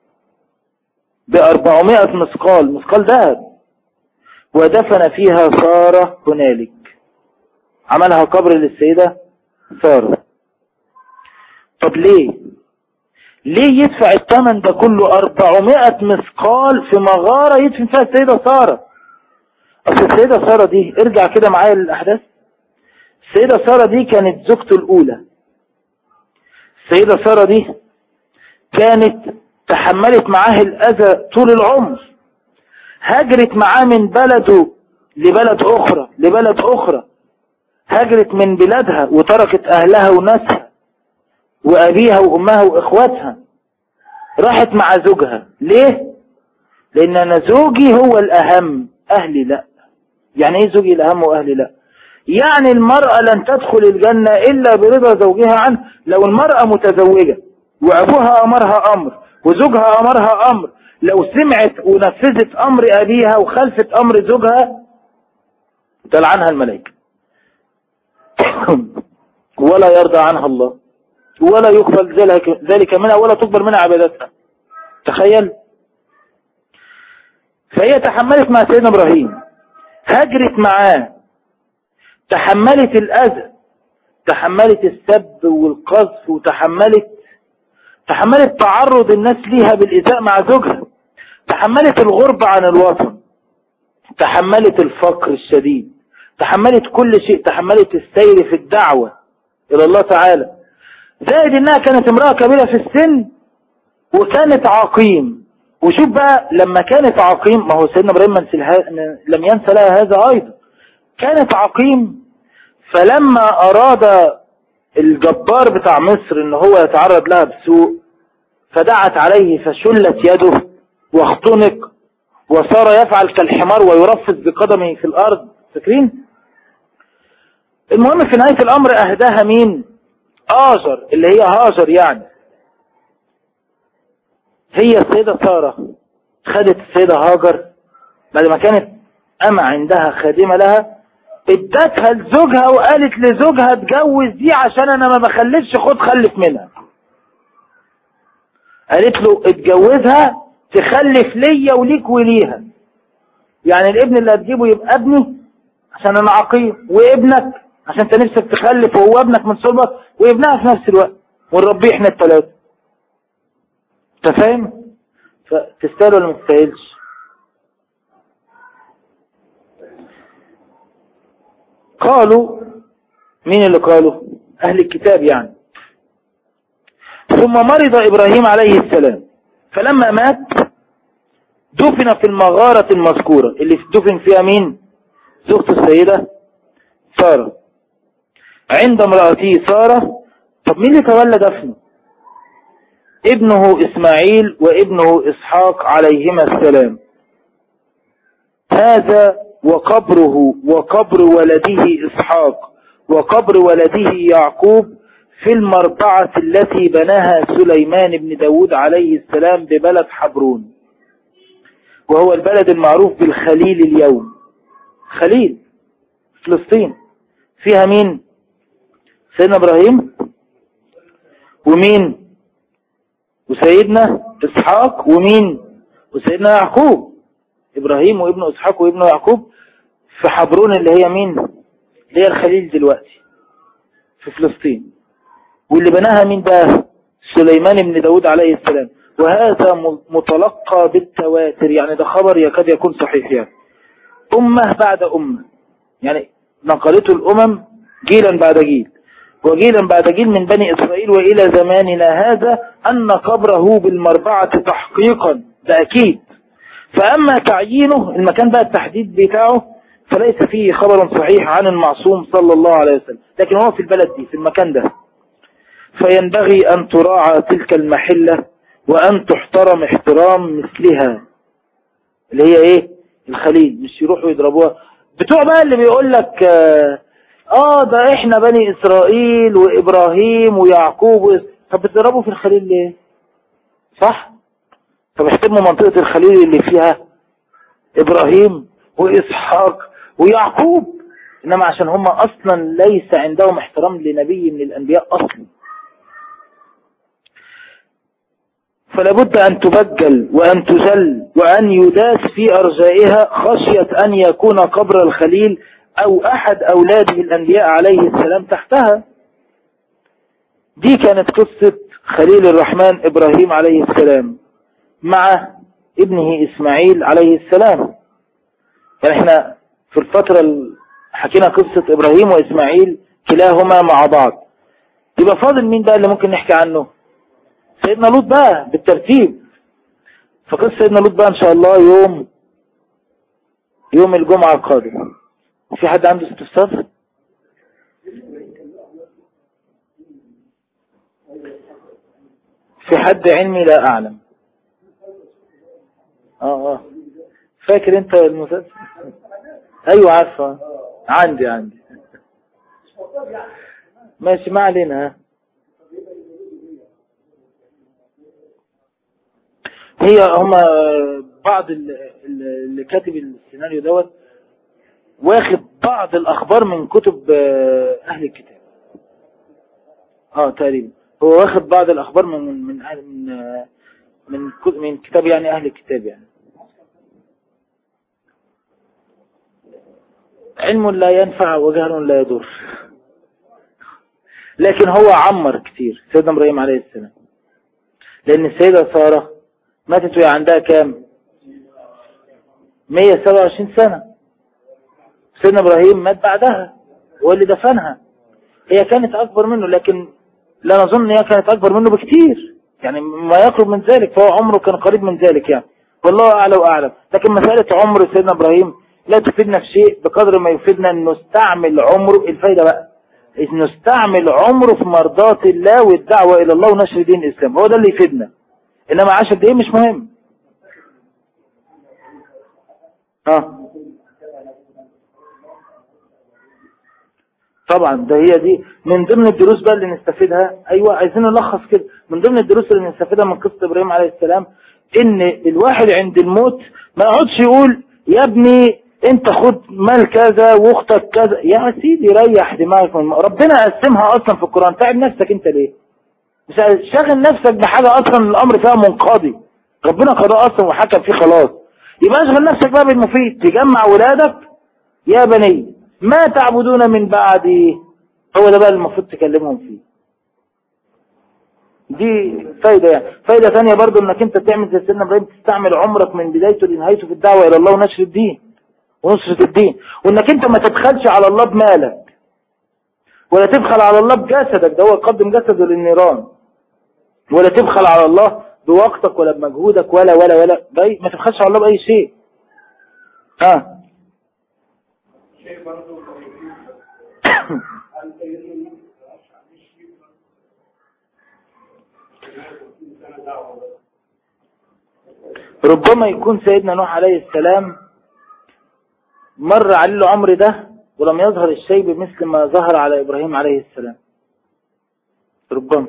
ب400 مثقال ذهب، ودفن فيها سارة هنالك. عملها قبر للسيدة سارة. طب ليه يدفع الثمن ده كله 400 مثقال في مغارة يدفن فيها السيدة سارة؟ اصل السيدة سارة دي، ارجع كده معايا للأحداث. السيدة سارة دي كانت زوجته الأولى. السيدة سارة دي كانت تحملت معاه الأذى طول العمر، هاجرت معاه من بلده لبلد أخرى، هاجرت من بلادها وتركت أهلها وناسها وأبيها وأمها وإخواتها، راحت مع زوجها. ليه؟ لأن أنا زوجي هو الأهم، أهلي لا. يعني إيه زوجي الأهم وأهلي لا؟ يعني المرأة لن تدخل الجنة إلا برضا زوجها عنه. لو المرأة متزوجة وأبوها أمرها أمر وزوجها أمرها أمر، لو سمعت ونفذت أمر أبيها وخلفت أمر زوجها تلعنها الملائكة ولا يرضى عنها الله، ولا يقبل ذلك منها، ولا تقبل منها عبادتها. تخيل. فهي تحملت مع سيدنا إبراهيم، هاجرت معاه، تحملت الأذى، تحملت السب والقذف، وتحملت تعرض الناس ليها بالإيذاء مع زوجها، تحملت الغربة عن الوطن، تحملت الفقر الشديد، تحملت كل شيء، تحملت السير في الدعوة إلى الله تعالى. زائد إنها كانت امرأة كبيرة في السن وكانت عقيم. وشوف بقى لما كانت عقيم، ما هو سيدنا إبراهيم لم ينسى لها هذا أيضا، كانت عقيم. فلما أراد الجبار بتاع مصر إن هو يتعرض لها بسوء، فدعت عليه فشلت يده واختنق وصار يفعل كالحمار ويرفس بقدمه في الأرض. فاكرين؟ المهم في نهاية الأمر أهداها مين؟ آجر، اللي هي هاجر. يعني هي السيدة سارة خدت السيدة هاجر بعد ما كانت أما عندها خادمة لها، ادتها لزوجها وقالت لزوجها اتجوز دي عشان أنا ما بخلفش، خلف منها. قالت له اتجوزها تخلف ليا وليك وليها. يعني الابن اللي هتجيبه يبقى ابني عشان أنا عقيم، وابنك عشان انت نفسك تخلف وهو ابنك من صلبك، وابنها في نفس الوقت، ونربيه احنا الثلاثة. انت فاهم؟ فتستاهل ولا ما تستاهلش؟ قالوا، مين اللي قالوا؟ اهل الكتاب يعني. ثم مرض ابراهيم عليه السلام، فلما مات دفن في المغارة المذكورة اللي دفن فيها مين؟ زوجته السيدة سارة عند امرأته سارة. طب مين اللي تولى دفنه؟ ابنه إسماعيل وابنه إسحاق عليهما السلام. هذا وقبره وقبر ولده إسحاق وقبر ولده يعقوب في المربعة التي بناها سليمان بن داود عليه السلام ببلد حبرون، وهو البلد المعروف بالخليل اليوم. خليل فلسطين فيها مين؟ سيدنا إبراهيم ومين؟ وسيدنا إسحاق ومين؟ وسيدنا يعقوب. إبراهيم وابنه إسحاق وابنه يعقوب في حبرون اللي هي مين؟ اللي هي الخليل دلوقتي في فلسطين. واللي بناها مين بقى؟ سليمان بن داود عليه السلام. وهذا متلقى بالتواتر، يعني ده خبر يكاد يكون صحيح، يعني أمة بعد أمة، يعني نقلته الأمم جيلا بعد جيل وجيلا بعد جيل من بني إسرائيل وإلى زماننا هذا أن قبره بالمربعة تحقيقا، ده أكيد. فأما تعيينه المكان بقى التحديد بتاعه فليس فيه خبر صحيح عن المعصوم صلى الله عليه وسلم، لكن هو في البلد دي في المكان ده. فينبغي أن تراعى تلك المحلة وأن تحترم احترام مثلها، اللي هي إيه؟ الخليل. مش يروحوا يضربوها بتوع بقى اللي بيقول لك ده احنا بني إسرائيل وإبراهيم ويعقوب. طب بتضربوا في الخليل ليه؟ صح؟ طب احترموا منطقة الخليل اللي فيها إبراهيم وإسحاق ويعقوب، إنما عشان هم أصلا ليس عندهم احترام لنبي من الأنبياء أصلا. فلابد أن تبجل وأن تذل وأن يداس في أرجائها خشية أن يكون قبر الخليل أو أحد أولاده الأنبياء عليه السلام تحتها. دي كانت قصة خليل الرحمن إبراهيم عليه السلام مع ابنه إسماعيل عليه السلام. يعني احنا في الفترة حكينا قصة إبراهيم وإسماعيل كلاهما مع بعض. يبقى فاضل مين بقى اللي ممكن نحكي عنه؟ سيدنا لوط بقى بالترتيب. فقصة سيدنا لوط بقى إن شاء الله يوم الجمعة القادم. في حد عنده استفسار؟ في حد علمي لا أعلم. فاكر انت المسلسل؟ ايوه عارفه. عندي ماشي ما علينا. هما بعض اللي كاتب السيناريو دوت واخد بعض الاخبار من كتب اهل الكتاب. تقريبا هو واخد بعض الاخبار من كتاب يعني اهل الكتاب. يعني علم لا ينفع وجهل لا يضر. لكن هو عمر كتير سيدنا إبراهيم عليه السلام، لأن السيدة سارة ماتت وهي عندها كام؟ 127 سنة. سيدنا إبراهيم مات بعدها هو اللي دفنها. هي كانت أكبر منه، لكن لا نظن هي كانت أكبر منه بكتير، يعني ما يقرب من ذلك، فهو عمره كان قريب من ذلك يعني، والله أعلى وأعلم. لكن مسألة عمر سيدنا إبراهيم لا تفيدنا في شيء بقدر ما يفيدنا أن نستعمل عمره. الفايدة بقى إن نستعمل عمره في مرضاة الله والدعوة إلى الله ونشر دين الإسلام، هو ده اللي يفيدنا. إنما عاش قد إيه مش مهم. طبعا ده هي دي من ضمن الدروس بقى اللي نستفيدها. أيوة عايزين نلخص كده من ضمن الدروس اللي نستفيدها من قصة إبراهيم عليه السلام، إن الواحد عند الموت ما يقعدش يقول يا ابني انت خد مال كذا واختك كذا. يا سيدي ريح دماغك من ربنا قسمها اصلا في القرآن. تعب نفسك انت ليه؟ مش شاغل نفسك بحاجة اصلا الامر فيها منقضي، ربنا قضاء اصلا وحكم فيه خلاص. يبقى اشغل نفسك بقى بالمفيد. تجمع ولادك يا بني ما تعبدون من بعدي، هو ده بقى المفروض تكلمهم فيه. دي فايدة. يعني فايدة ثانية برضو انك انت تعمل زي سيدنا ابراهيم، تستعمل عمرك من بدايته لنهايته في الدعوة الى الله ونشر الدين ونصرة الدين. وانك انت ما تبخلش على الله بمالك ولا تبخل على الله بجسدك، ده هو يقدم جسده للنيران. ولا تبخل على الله بوقتك ولا بمجهودك ولا ما تبخلش على الله بأي شيء. ربما يكون سيدنا نوح عليه السلام مر عليه العمر ده ولم يظهر الشيب مثل ما ظهر على إبراهيم عليه السلام. ربما.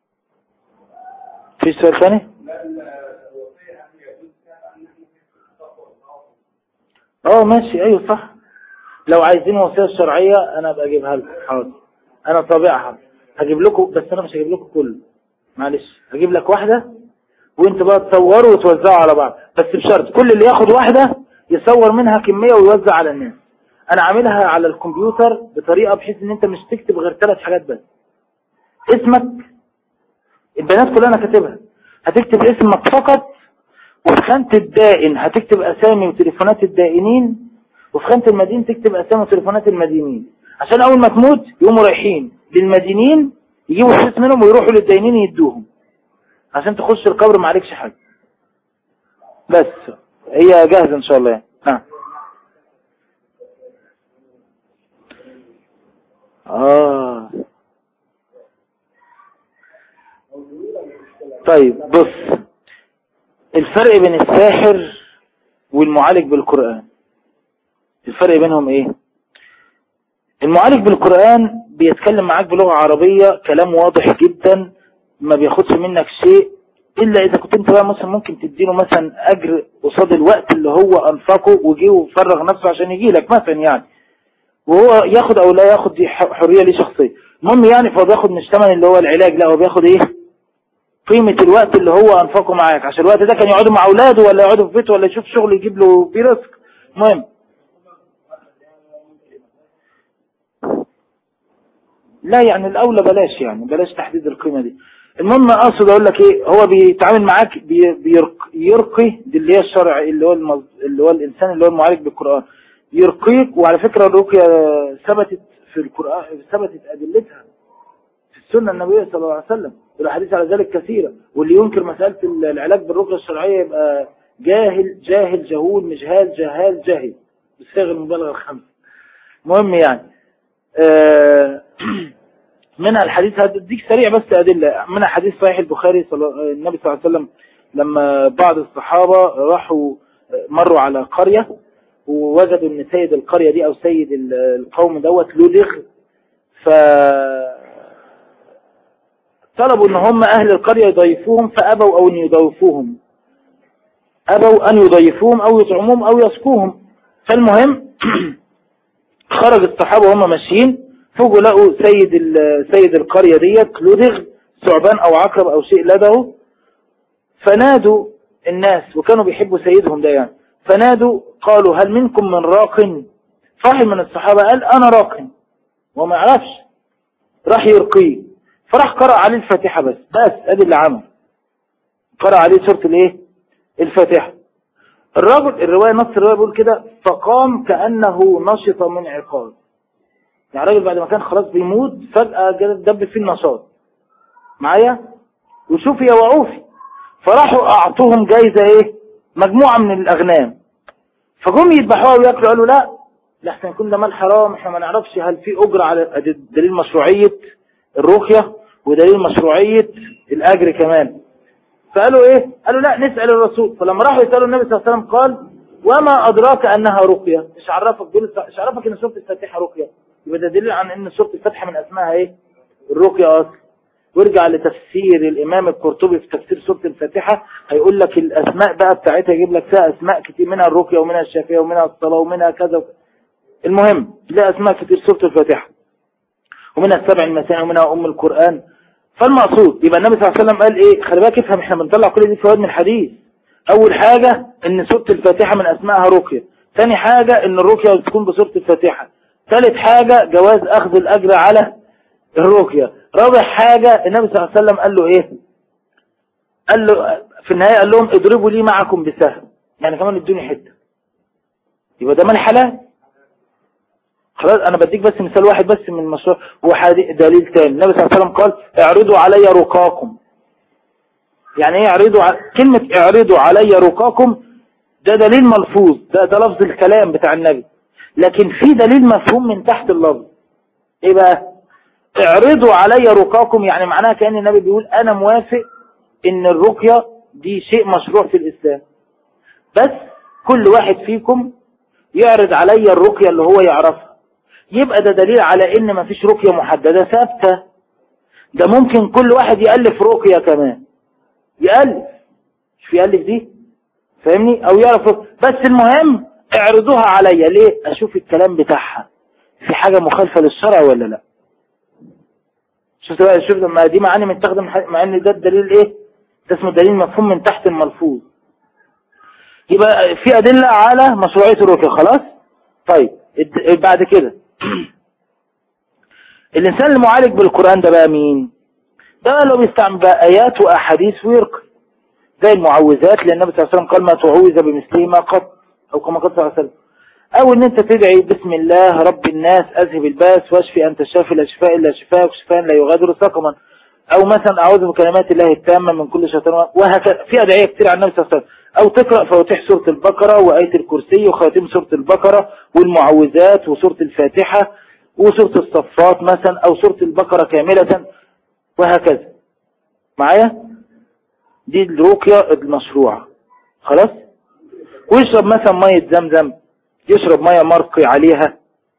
في سؤال ثاني؟ ماشي. ايوه صح. لو عايزين وصية شرعية انا ابقى اجيبها لكم. حاضر انا طابعها هجيب لكم، بس انا مش هجيب لكم كله، معلش هجيب لك واحدة وانت بقى تصوروا وتوزعوا على بعض، بس بشرط كل اللي ياخد واحدة يصور منها كمية ويوزع على الناس. انا عاملها على الكمبيوتر بطريقة بحيث ان انت مش تكتب غير 3 حاجات بس: اسمك، البيانات كلها انا كاتبها، هتكتب اسمك فقط، وفي خانة الدائن هتكتب اسامي وتليفونات الدائنين، وفي خانة المدين تكتب اسامي وتليفونات المدينين، عشان اول ما تموت يقوموا رايحين للمدينين يجيبوا فلوس منهم ويروحوا للدائنين يدوهم، عشان تخش القبر ما عليكش حاجة. بس هي جاهزة ان شاء الله يعني. طيب بص، الفرق بين الساحر والمعالج بالقرآن، الفرق بينهم ايه؟ المعالج بالقرآن بيتكلم معاك بلغة عربية كلام واضح جدا، ما بياخدش منك شيء الا اذا كنت انت بقى مثلا ممكن تديله مثلا اجر قصاد الوقت اللي هو انفقه وجيه وفرغ نفسه عشان يجي لك مثلا يعني، وهو ياخد او لا ياخد دي حرية ليه شخصية. المهم يعني فهو بياخد مش ثمن اللي هو العلاج، لا هو بياخد ايه؟ قيمة الوقت اللي هو انفقه معاك، عشان الوقت ده كان يقعدوا مع اولاده ولا يقعدوا في بيته ولا يشوف شغل يجيب له بيه رزق. المهم لا يعني الاولى بلاش، يعني بلاش تحديد القيمة دي. المهم اقصد اقول لك ايه، هو بيتعامل معاك يرقي دي اللي هي الشرع اللي هو الانسان اللي هو المعالج بالقرآن يرقيك. وعلى فكرة الرقية ثبتت في القرآن، ثبتت ادلتها في السنة النبوية صلى الله عليه وسلم، والحديث على ذلك كثيرة. واللي ينكر مسألة العلاج بالرقية الشرعية يبقى جاهل جهول، مش جهال جاهل بالصيغة المبالغة الخمسة. مهم يعني منها الحديث هديك سريع بس أدلة منها. حديث صحيح البخاري النبي صلى الله عليه وسلم لما بعض الصحابة راحوا مروا على قرية ووجدوا ان سيد القرية دي او سيد القوم دوت لدغ، طلبوا ان هم اهل القرية يضيفوهم، فابوا او ان يضيفوهم، ابوا ان يضيفوهم او يطعموهم او يسقوهم. فالمهم خرج الصحابة وهم ماشيين فوجوا لقوا سيد القرية ديت لدغ، ثعبان او عقرب او شيء لدغه. فنادوا الناس، وكانوا بيحبوا سيدهم ده يعني، فنادوا قالوا هل منكم من راق؟ فواحد من الصحابة قال انا راق، وما يعرفش، راح يرقيه، فراح قرأ عليه الفاتحة بس ادي اللي عمل، قرأ عليه سورة الايه؟ الفاتحة. الرواية نص الرواية بيقول كده فقام كأنه نشط من عقاب، يعني الراجل بعد ما كان خلاص بيموت فجأة دب فيه النشاط معايا وشوفي يا وعوفي. فراحوا اعطوهم جايزة ايه؟ مجموعة من الاغنام. فقوم يذبحوها وياكلوا، قالوا لا لحسن يكون ده مال حرام، احنا ما نعرفش هل في اجر على دليل مشروعية الرقية ودليل مشروعية الاجر كمان. فقالوا ايه؟ قالوا لا نسأل الرسول. فلما راحوا يسألوا النبي صلى الله عليه وسلم قال وما ادراك انها رقية؟ مش عرفك ان سورة الفاتحة رقية؟ يبقى ده دليل عن ان سورة الفاتحة من اسمها ايه؟ الرقية اصلا. وارجع لتفسير الامام القرطبي في تفسير سورة الفاتحة هيقول لك الاسماء بقى بتاعتها، يجيب لك فيها اسماء كتير، منها الرقية ومنها الشافية ومنها الصلاة ومنها كذا. المهم لا اسماء كتير سورة الفاتحة، ومنها السبع المثاني ومنها ام القرآن. فالمقصود يبقى النبي صلى الله عليه وسلم قال ايه؟ خلي بالك افهم، احنا بنطلع كل دي فوائد من الحديث. اول حاجة ان سورة الفاتحة من اسمائها رقية، ثاني حاجة ان الرقية تكون بسورة الفاتحة، ثالث حاجة جواز اخذ الاجر على الرقية، رابع حاجة النبي صلى الله عليه وسلم قال له ايه؟ قال له في النهاية قال لهم اضربوا لي معكم بسهم، يعني كمان ادوني حتة. يبقى ده مال حلال. خلاص انا بديك بس مثال واحد بس من المشروع، دليل تاني النبي صلى الله عليه وسلم قال اعرضوا علي رقاكم. يعني ايه كلمة اعرضوا علي رقاكم؟ ده دليل ملفوظ، ده لفظ الكلام بتاع النبي، لكن في دليل مفهوم من تحت اللفظ. ايه بقى؟ اعرضوا علي رقاكم يعني معناها كأن النبي بيقول انا موافق ان الرقية دي شيء مشروع في الاسلام، بس كل واحد فيكم يعرض علي الرقية اللي هو يعرفها. يبقى ده دليل على ان مفيش رقية محددة ثابتة، ده ممكن كل واحد يألف رقية كمان، يألف، مش في يألف دي فاهمني، او يعرف بس المهم اعرضوها عليا ليه؟ اشوف الكلام بتاعها في حاجة مخالفة للشرع ولا لا. شفت بقى؟ شوف لما دي معاني متاخده مع ان ده الدليل ايه؟ ده اسمه دليل مفهوم من تحت الملفوظ. يبقى في ادله على مشروعيه الرقيه. خلاص طيب بعد كده الانسان المعالج بالقران ده بقى مين؟ ده لو بيستعمل بقى ايات واحاديث ويرقي. زي المعوذات، لأن النبي صلى الله عليه وسلم قال ما تعوذ بمثلهما قط، أو كما قال صلى الله عليه وسلم. أو إن أنت تدعي بسم الله رب الناس أذهب الباس واشفي أنت الشافي لا شفاء إلا شفاءك شفاء لا يغادر سقما. أو مثلا أعوذ بكلمات الله التامة من كل شيطان، وهكذا. في أدعية كتير عن النبي صلى الله عليه وسلم. أو تقرأ فواتح سورة البقرة وآية الكرسي وخواتيم سورة البقرة والمعوذات وسورة الفاتحة وسورة الصفات مثلا، أو سورة البقرة كاملة، وهكذا. معايا؟ دي الرقية المشروعة. خلاص. ويشرب مثلا مية زمزم، يشرب مية مرقي عليها،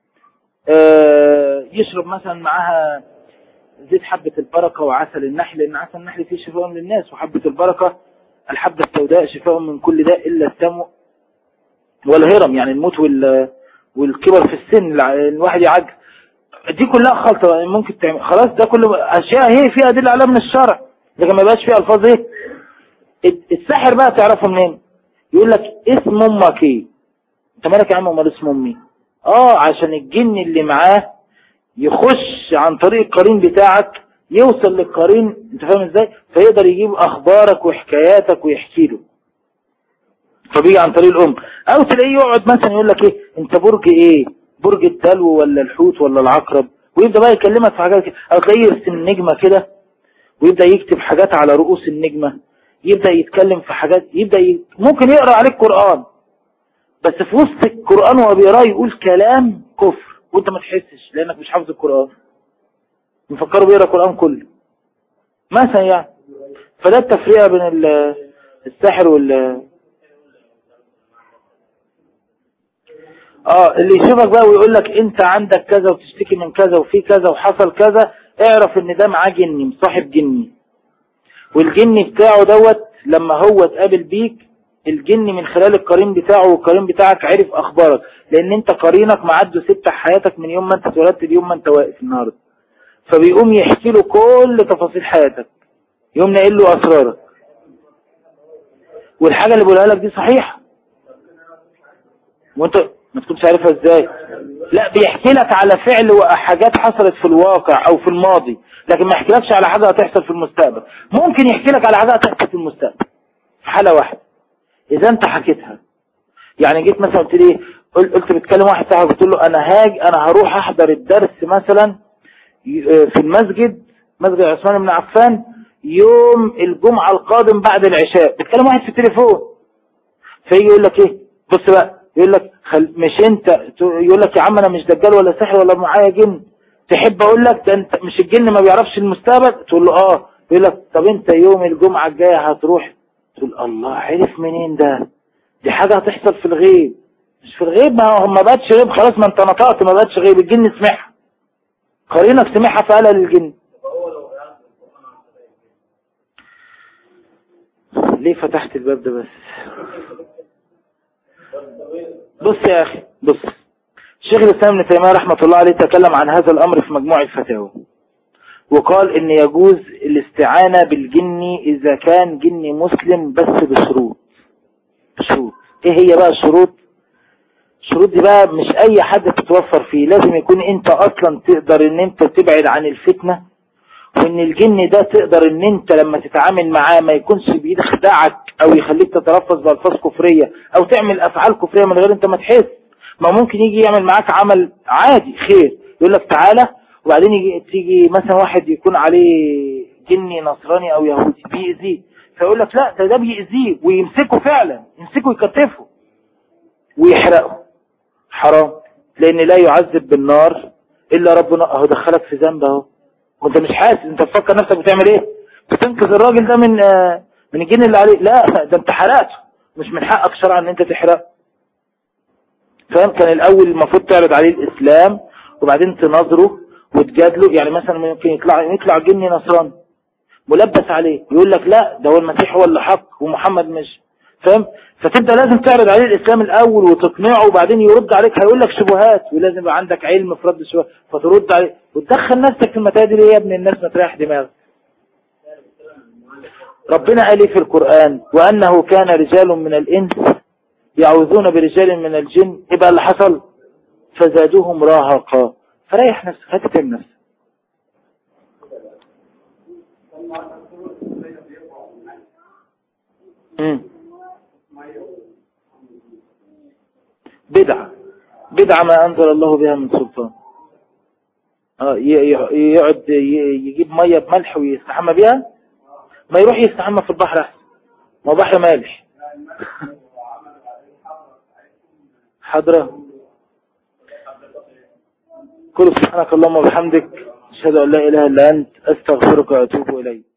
يشرب مثلا معها زيت حبة البركة وعسل النحل، لأن عسل النحل فيه شفاء للناس، وحبة البركة الحبة السوداء شفاء من كل داء إلا السم والهرم، يعني الموت والكبر في السن، الواحد يعجز. دي كلها خلطة ممكن تعمل. خلاص، ده كله أشياء هي فيها أدلة على من الشرع، لكن ما يبقاش فيها ألفاظ ايه. الساحر بقى تعرفه منين؟ يقول لك اسم امك ايه؟ انت مالك يا عم امال اسم امي؟ عشان الجن اللي معاه يخش عن طريق القرين بتاعك، يوصل للقرين، انت فاهم ازاي؟ فيقدر يجيب اخبارك وحكاياتك ويحكي له، فبيجي عن طريق الام. او تلاقيه يقعد مثلا يقول لك ايه، انت برج ايه؟ برج الدلو ولا الحوت ولا العقرب؟ ويبدأ بقى يكلمك في حاجات كده. او تلاقيه يرسم نجمة كده ويبدأ يكتب حاجات على رؤوس النجمة، يبدأ يتكلم في حاجات، ممكن يقرأ عليك قرآن، بس في وسط القرآن وهو بيقرأ يقول كلام كفر وانت ما تحسش لانك مش حافظ القرآن، مفكره بيقرأ القرآن كله مثلا يعني. فده التفريق بين الساحر اللي يشوفك بقى ويقول لك انت عندك كذا وتشتكي من كذا وفي كذا وحصل كذا، اعرف ان ده معاه جني، مصاحب جني، والجن بتاعه دوت لما هو اتقابل بيك، الجن من خلال القرين بتاعه والقرين بتاعك عرف اخبارك، لان انت قرينك معده ستة حياتك من يوم ما انت اتولدت ليوم ما انت واقف النهارده، فبيقوم يحكي له كل تفاصيل حياتك، يقوم نقل له اسرارك، والحاجه اللي بقولها لك دي صحيحه وانت ما تكونش عارفها ازاي. لا، بيحكي لك على فعل وحاجات حصلت في الواقع او في الماضي، لكن ما يحكيلكش على حاجه هتحصل في المستقبل. ممكن يحكي لك على حاجه هتحصل في المستقبل في حاله واحده اذا انت حكيتها. يعني جيت مثلا قلت لي قلت بتكلم واحد صاحبي، قلت له انا هروح احضر الدرس مثلا في المسجد، مسجد عثمان بن عفان، يوم الجمعه القادم بعد العشاء. بتكلم واحد في التليفون، فيجي يقول لك ايه، بص بقى، يقول لك مش انت، يقول لك يا عم انا مش دجال ولا ساحر ولا معايا جن، تحب اقول لك ده انت مش الجن ما بيعرفش المستقبل؟ تقول له يقول لك طب انت يوم الجمعه الجايه هتروح، تقول الله عرف منين ده؟ دي حاجه هتحصل في الغيب. مش في الغيب، ما بقتش غيب خلاص، ما انت نطقت، ما بقتش غيب، الجن سمعها، قرينك سمعها فقالها للجن. ليه فتحت الباب ده بس؟ بص يا اخي، بص، الشيخ الاسلام ابن تيمية رحمة الله عليه تكلم عن هذا الامر في مجموع الفتاوى، وقال ان يجوز الاستعانة بالجن اذا كان جن مسلم بس بشروط. ايه هي بقى الشروط؟ الشروط دي بقى مش اي حد تتوفر فيه، لازم يكون انت اصلا تقدر ان انت تبعد عن الفتنة، وان الجن ده تقدر ان انت لما تتعامل معاه ما يكونش بايدك خداعك او يخليك تتلفظ بألفاظ كفرية او تعمل افعال كفرية من غير انت ما تحس. ما ممكن يجي يعمل معاك عمل عادي خير، يقول لك تعالى، وبعدين تيجي مثلا واحد يكون عليه جني نصراني او يهودي بيأذيه، فيقول لك لا ده بيأذيه، ويمسكه فعلا، يمسكه يكتفه ويحرقه. حرام، لان لا يعذب بالنار الا ربنا. دخلك في ذنب اهو وانت مش حاسس، انت بتفكر نفسك بتعمل ايه، بتنقذ الراجل ده من الجن اللي عليه. لا، ده انت حرقته، مش من حقك شرعا ان انت تحرقه. فاهم؟ كان الاول المفروض تعرض عليه الاسلام وبعدين تناظره وتجادله. يعني مثلا ممكن يطلع جني نصراني ملبس عليه، يقول لك لا ده هو المسيح هو اللي حق ومحمد مش، فاهم؟ فتبدأ لازم تعرض عليه الإسلام الأول وتقنعه، وبعدين يرد عليك، هيقول لك شبهات، ولازم يبقى عندك علم في رد الشبهات فترد عليه وتدخل نفسك في المتاهة دي. يا ابن الناس ما تريح دماغك. ربنا قال في القرآن وأنه كان رجال من الإنس يعوذون برجال من الجن. إيه بقى اللي حصل؟ فزادوهم راهقا. فريح نفسك، هتتم نفسك. بدعة ما أنزل الله بها من سلطان. يقعد يجيب مية بملح ويستحمى بيها، ما يروح يستحمى في البحر أحسن، ما بحر مالح. حضرة كل سبحانك اللهم وبحمدك أشهد أن لا إله إلا أنت أستغفرك وأتوب إليك.